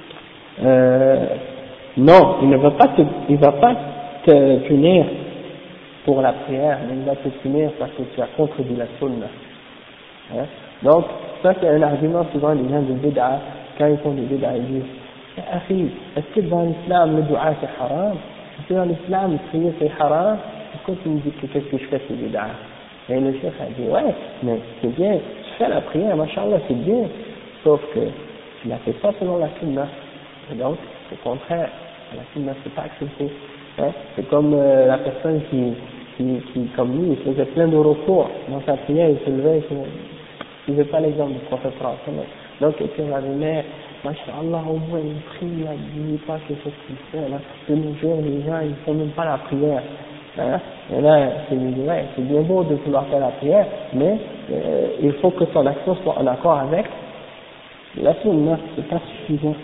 non, il ne va pas te punir pour la prière, mais il va te punir parce que tu as contredit la sunna. Hein? Donc, ça c'est un argument souvent des gens de bid'a, quand ils font des bid'a, ils disent Akhi, est-ce que dans l'islam le dua c'est haram? Est-ce que dans l'islam prier c'est haram? Pourquoi tu me dis que qu'est-ce que je fais c'est bid'a? Et le chef a dit ouais, mais c'est bien, tu fais la prière, machallah, c'est bien, sauf que tu l'as fait pas selon la sunna. Et donc, c'est le contraire, la sunna c'est pas accepté. Hein? C'est comme la personne qui comme lui, il faisait plein de recours dans sa prière, il se levait, il ne faisait pas l'exemple du prophète. Donc, quelqu'un va dire, mais, masha'Allah, au moins il prie, il dit pas quelque chose qu'il fait, là. De nos jours, les gens, ils ne font même pas la prière. Hein? Et là, c'est bien beau de vouloir faire la prière, mais il faut que son action soit en accord avec la sunna, c'est pas suffisant.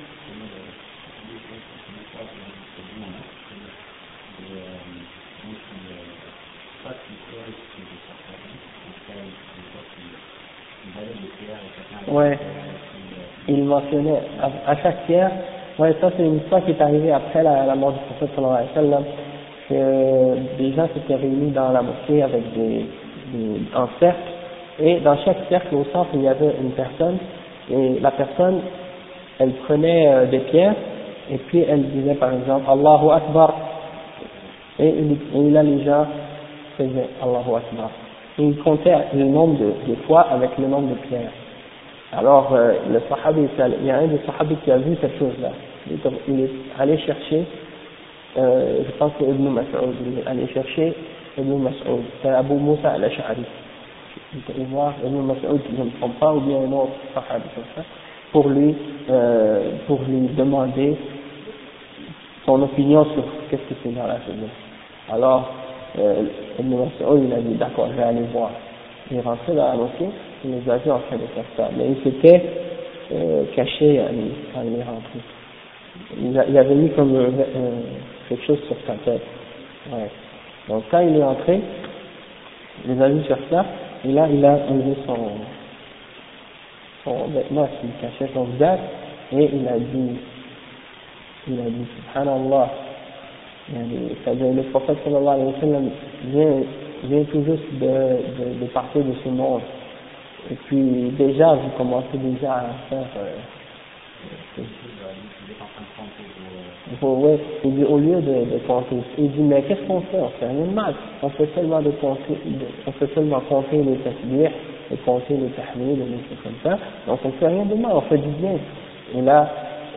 Ouais, il mentionnait à chaque prière, ouais, ça c'est une histoire qui est arrivée après la mort du prophète sallallahu alayhi wa sallam, que des gens s'étaient réunis dans la mosquée avec en cercle, et dans chaque cercle au centre il y avait une personne, et la personne, elle prenait des pierres, et puis elle disait par exemple Allahu Akbar, et là les gens faisaient Allahu Akbar. Et il comptait le nombre de fois avec le nombre de pierres. Alors, le sahabi, il y a un des sahabis qui a vu cette chose-là. Il est allé chercher, je pense que Ibn Mas'ud, il est allé chercher Ibn Mas'ud, c'est Abu Musa al-Ash'ari. Il est allé voir Ibn Mas'ud, je ne me trompe pas, ou bien un autre sahabi comme ça, pour lui demander son opinion sur qu'est-ce que c'est dans la Sunna. Alors, Ibn Mas'ud, il a dit, d'accord, je vais aller voir. Il est rentré dans la mosquée, il les a vus en train de faire ça, mais il s'était caché quand il est rentré. Il avait mis comme quelque chose sur sa tête. Ouais. Donc quand il est entré, il les a vus faire ça, et là il a enlevé son vêtement qui cachait son visage, et il a dit, subhanallah, c'est-à-dire le prophète sallallahu alayhi wa sallam vient tout juste de partir de ce monde, et puis déjà vous commencez déjà à faire ouais, il dit au lieu de compter, il dit mais qu'est-ce qu'on fait? On fait rien de mal, on fait seulement compter les tasbih et compter les tahmid et les choses comme ça, donc on fait rien de mal, on fait du bien. Et là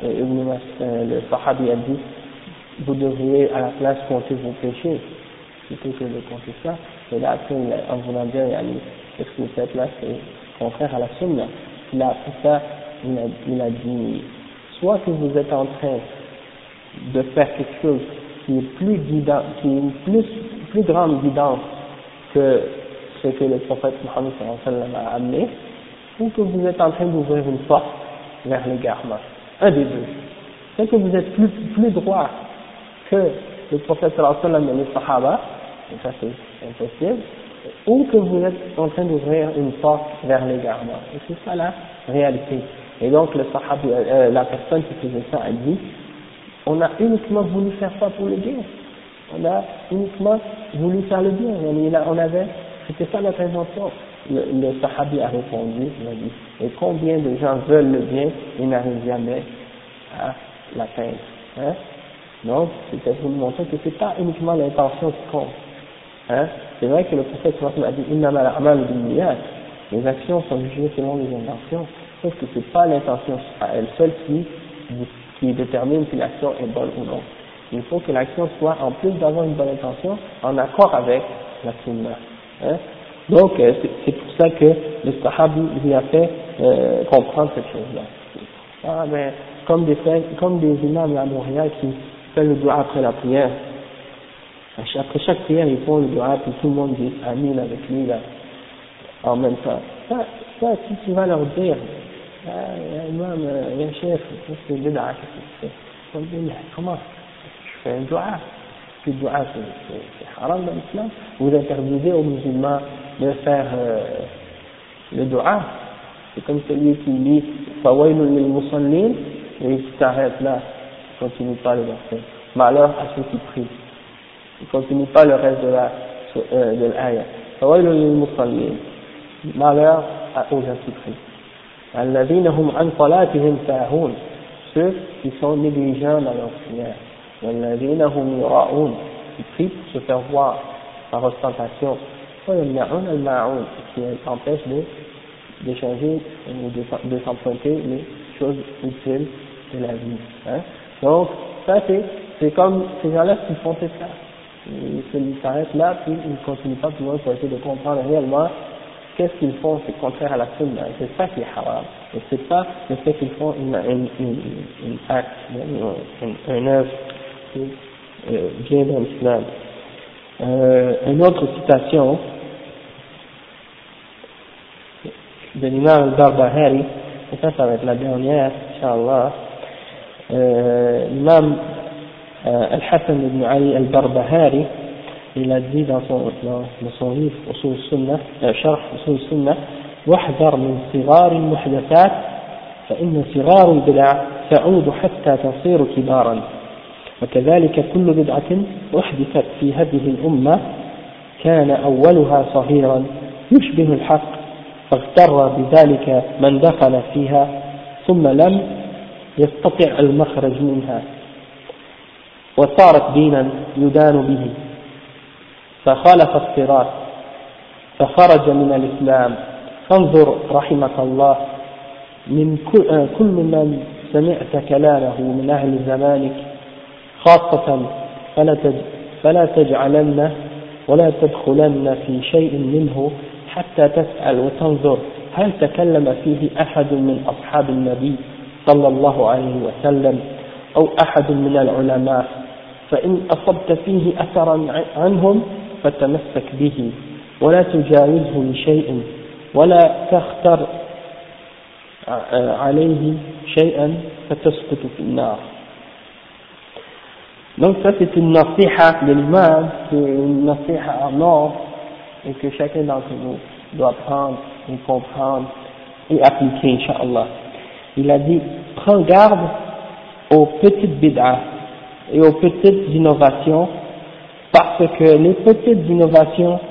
le sahabi a dit, vous devriez à la place compter vos péchés plutôt que de compter ça. Et là après en voulant dire qu'est-ce que vous faites là, c'est contraire à la sunna. Là après ça il a dit soit que vous êtes en train de faire quelque chose qui est plus guidant, qui est une plus grande guidance que ce que le prophète Mohammed sallallahu alayhi wa sallam a amené, ou que vous êtes en train d'ouvrir une porte vers l'égarement. Un des deux. C'est que vous êtes plus droit que le prophète sallallahu alayhi wa sallam et les sahaba, et ça c'est impossible, ou que vous êtes en train d'ouvrir une porte vers l'égarement. Et c'est ça la réalité. Et donc le sahabi, la personne qui faisait ça a dit, on a uniquement voulu faire ça pour le bien. On a uniquement voulu faire le bien. C'était ça notre intention. Le sahabi a répondu, il a dit, et combien de gens veulent le bien et n'arrivent jamais à l'atteindre. Hein? Donc, c'était pour nous montrer que c'est pas uniquement l'intention qui compte. Hein? C'est vrai que le prophète a dit, innama al-a'malu binniyat. Les actions sont jugées selon les intentions. Sauf que c'est pas l'intention à elle seule qui détermine si l'action est bonne ou non. Il faut que l'action soit, en plus d'avoir une bonne intention, en accord avec la sunna. Hein? Donc, c'est pour ça que le sahabi lui a fait comprendre cette chose-là. Ah, mais comme des imams à Montréal qui font le dua après la prière. Après chaque prière, ils font le dua, puis tout le monde dit amin avec lui, là, en même temps. Ça, si tu vas leur dire, imam, chef, c'est bid'a, qu'est-ce que tu fais? On dit, comment? Je fais un dua. Puis le dua, c'est haram dans l'islam. Vous interdisez aux musulmans de faire le dua. C'est comme celui qui lit Fawailul lil musallin, et il s'arrête là, il ne continue pas le verset. Malheur à ceux qui prient. Il ne continue pas le reste de l'ayah. Fawailul lil musallin. Malheur aux gens qui prient. Alladhina hum an salatihim sahun. Ceux qui sont négligents dans leur prière. Walladhina hum yura'un. Qui prient pour se faire voir par ostentation. Wayamna'un al-ma'un. Qui empêche d'échanger ou de s'emprunter les choses utiles de la vie. Hein? Donc, ça c'est comme ces gens-là qui font ça. Ils s'arrêtent là, puis ils ne continuent pas plus loin pour essayer de comprendre réellement qu'est-ce qu'ils font, c'est contraire à la sunna. C'est ça qui est haram. Et c'est pas le fait qu'ils font une acte, une œuvre qui vient dans l'islam. Une autre citation de l'imam al-Barbahari, et ça va être la dernière, Inch'Allah. L'imam Al-Hassan ibn Ali al-Barbahari, il a dit dans son livre Usul Sunnah, Sharh Usul Sunnah, واحذر من صغار المحدثات فإن صغار البدع تعود حتى تصير كبارا وكذلك كل بدعة أحدثت في هذه الأمة كان أولها صغيرا يشبه الحق فاغتر بذلك من دخل فيها ثم لم يستطع المخرج منها وصارت دينا يدان به فخالف الصراط فخرج من الإسلام فانظر رحمك الله من كل من سمعت كلامه من أهل زمانك خاصة فلا تجعلن ولا تدخلن في شيء منه حتى تسأل وتنظر هل تكلم فيه أحد من أصحاب النبي صلى الله عليه وسلم أو أحد من العلماء فإن أصبت فيه أثرا عنهم فتمسك به ولا تجاوزه لشيء ولا تختر عليه شيئا فتسقط في النار. Donc ça c'est une nasiha de l'imam, c'est une nasiha en or et que chacun d'entre nous doit prendre et comprendre et appliquer, Inch'Allah. Il a dit, prends garde aux petites bid'ah et aux petites innovations, parce que les petites innovations,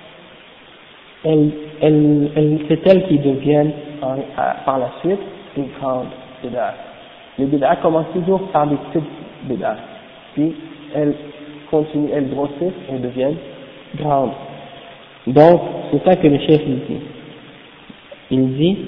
c'est elles qui deviennent par la suite des grandes bid'ah. Les bid'ah commencent toujours par des petites bid'ah, puis elles continuent, elles grossissent et deviennent grandes. Donc, c'est ça que le chef dit. Il dit,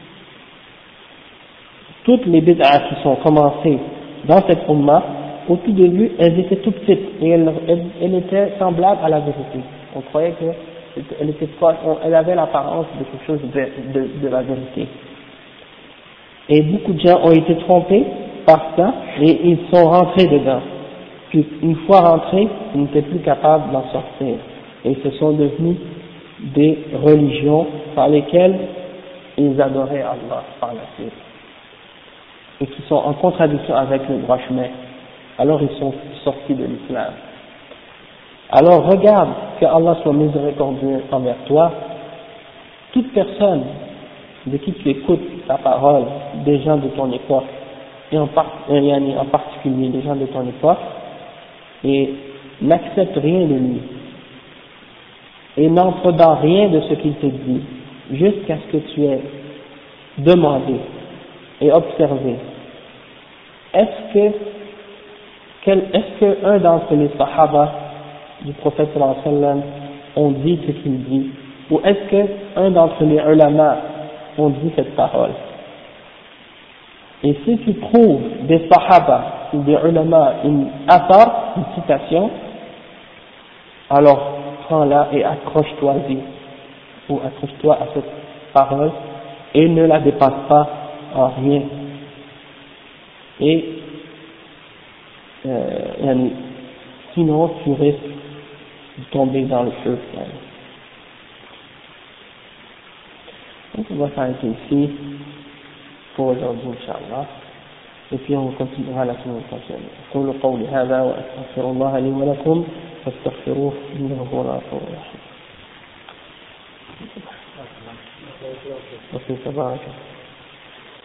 toutes les bid'ah qui sont commencées dans cette umma, au tout début, elles étaient tout petites et elles étaient semblables à la vérité. On croyait qu'elle était proche, elle avait l'apparence de quelque chose de la vérité. Et beaucoup de gens ont été trompés par ça et ils sont rentrés dedans. Puis une fois rentrés, ils n'étaient plus capables d'en sortir. Et ce sont devenus des religions par lesquelles ils adoraient Allah par la suite. Et qui sont en contradiction avec le droit chemin. Alors ils sont sortis de l'islam. Alors regarde que Allah soit miséricordieux envers toi. Toute personne de qui tu écoutes la parole, des gens de ton époque, et en particulier des gens de ton époque, et n'accepte rien de lui, et n'entre dans rien de ce qu'il te dit, jusqu'à ce que tu aies demandé et observé. Est-ce que un d'entre les sahaba du prophète sallallahu alayhi wa sallam ont dit ce qu'il dit, ou est-ce que un d'entre les ulama ont dit cette parole? Et si tu trouves des sahaba ou des ulama une athar, une citation, alors prends-la et accroche-toi-y, ou accroche-toi à cette parole et ne la dépasse pas en rien. Et sinon tu risques de tomber dans le feu. Donc on va s'arrêter ici pour aujourd'hui, Inch'Allah. Et puis on continuera la semaine prochaine. أقول قولي هذا وأستغفر الله لي ولكم فاستغفروه إنه هو الغفور الرحيم. وفي تبارك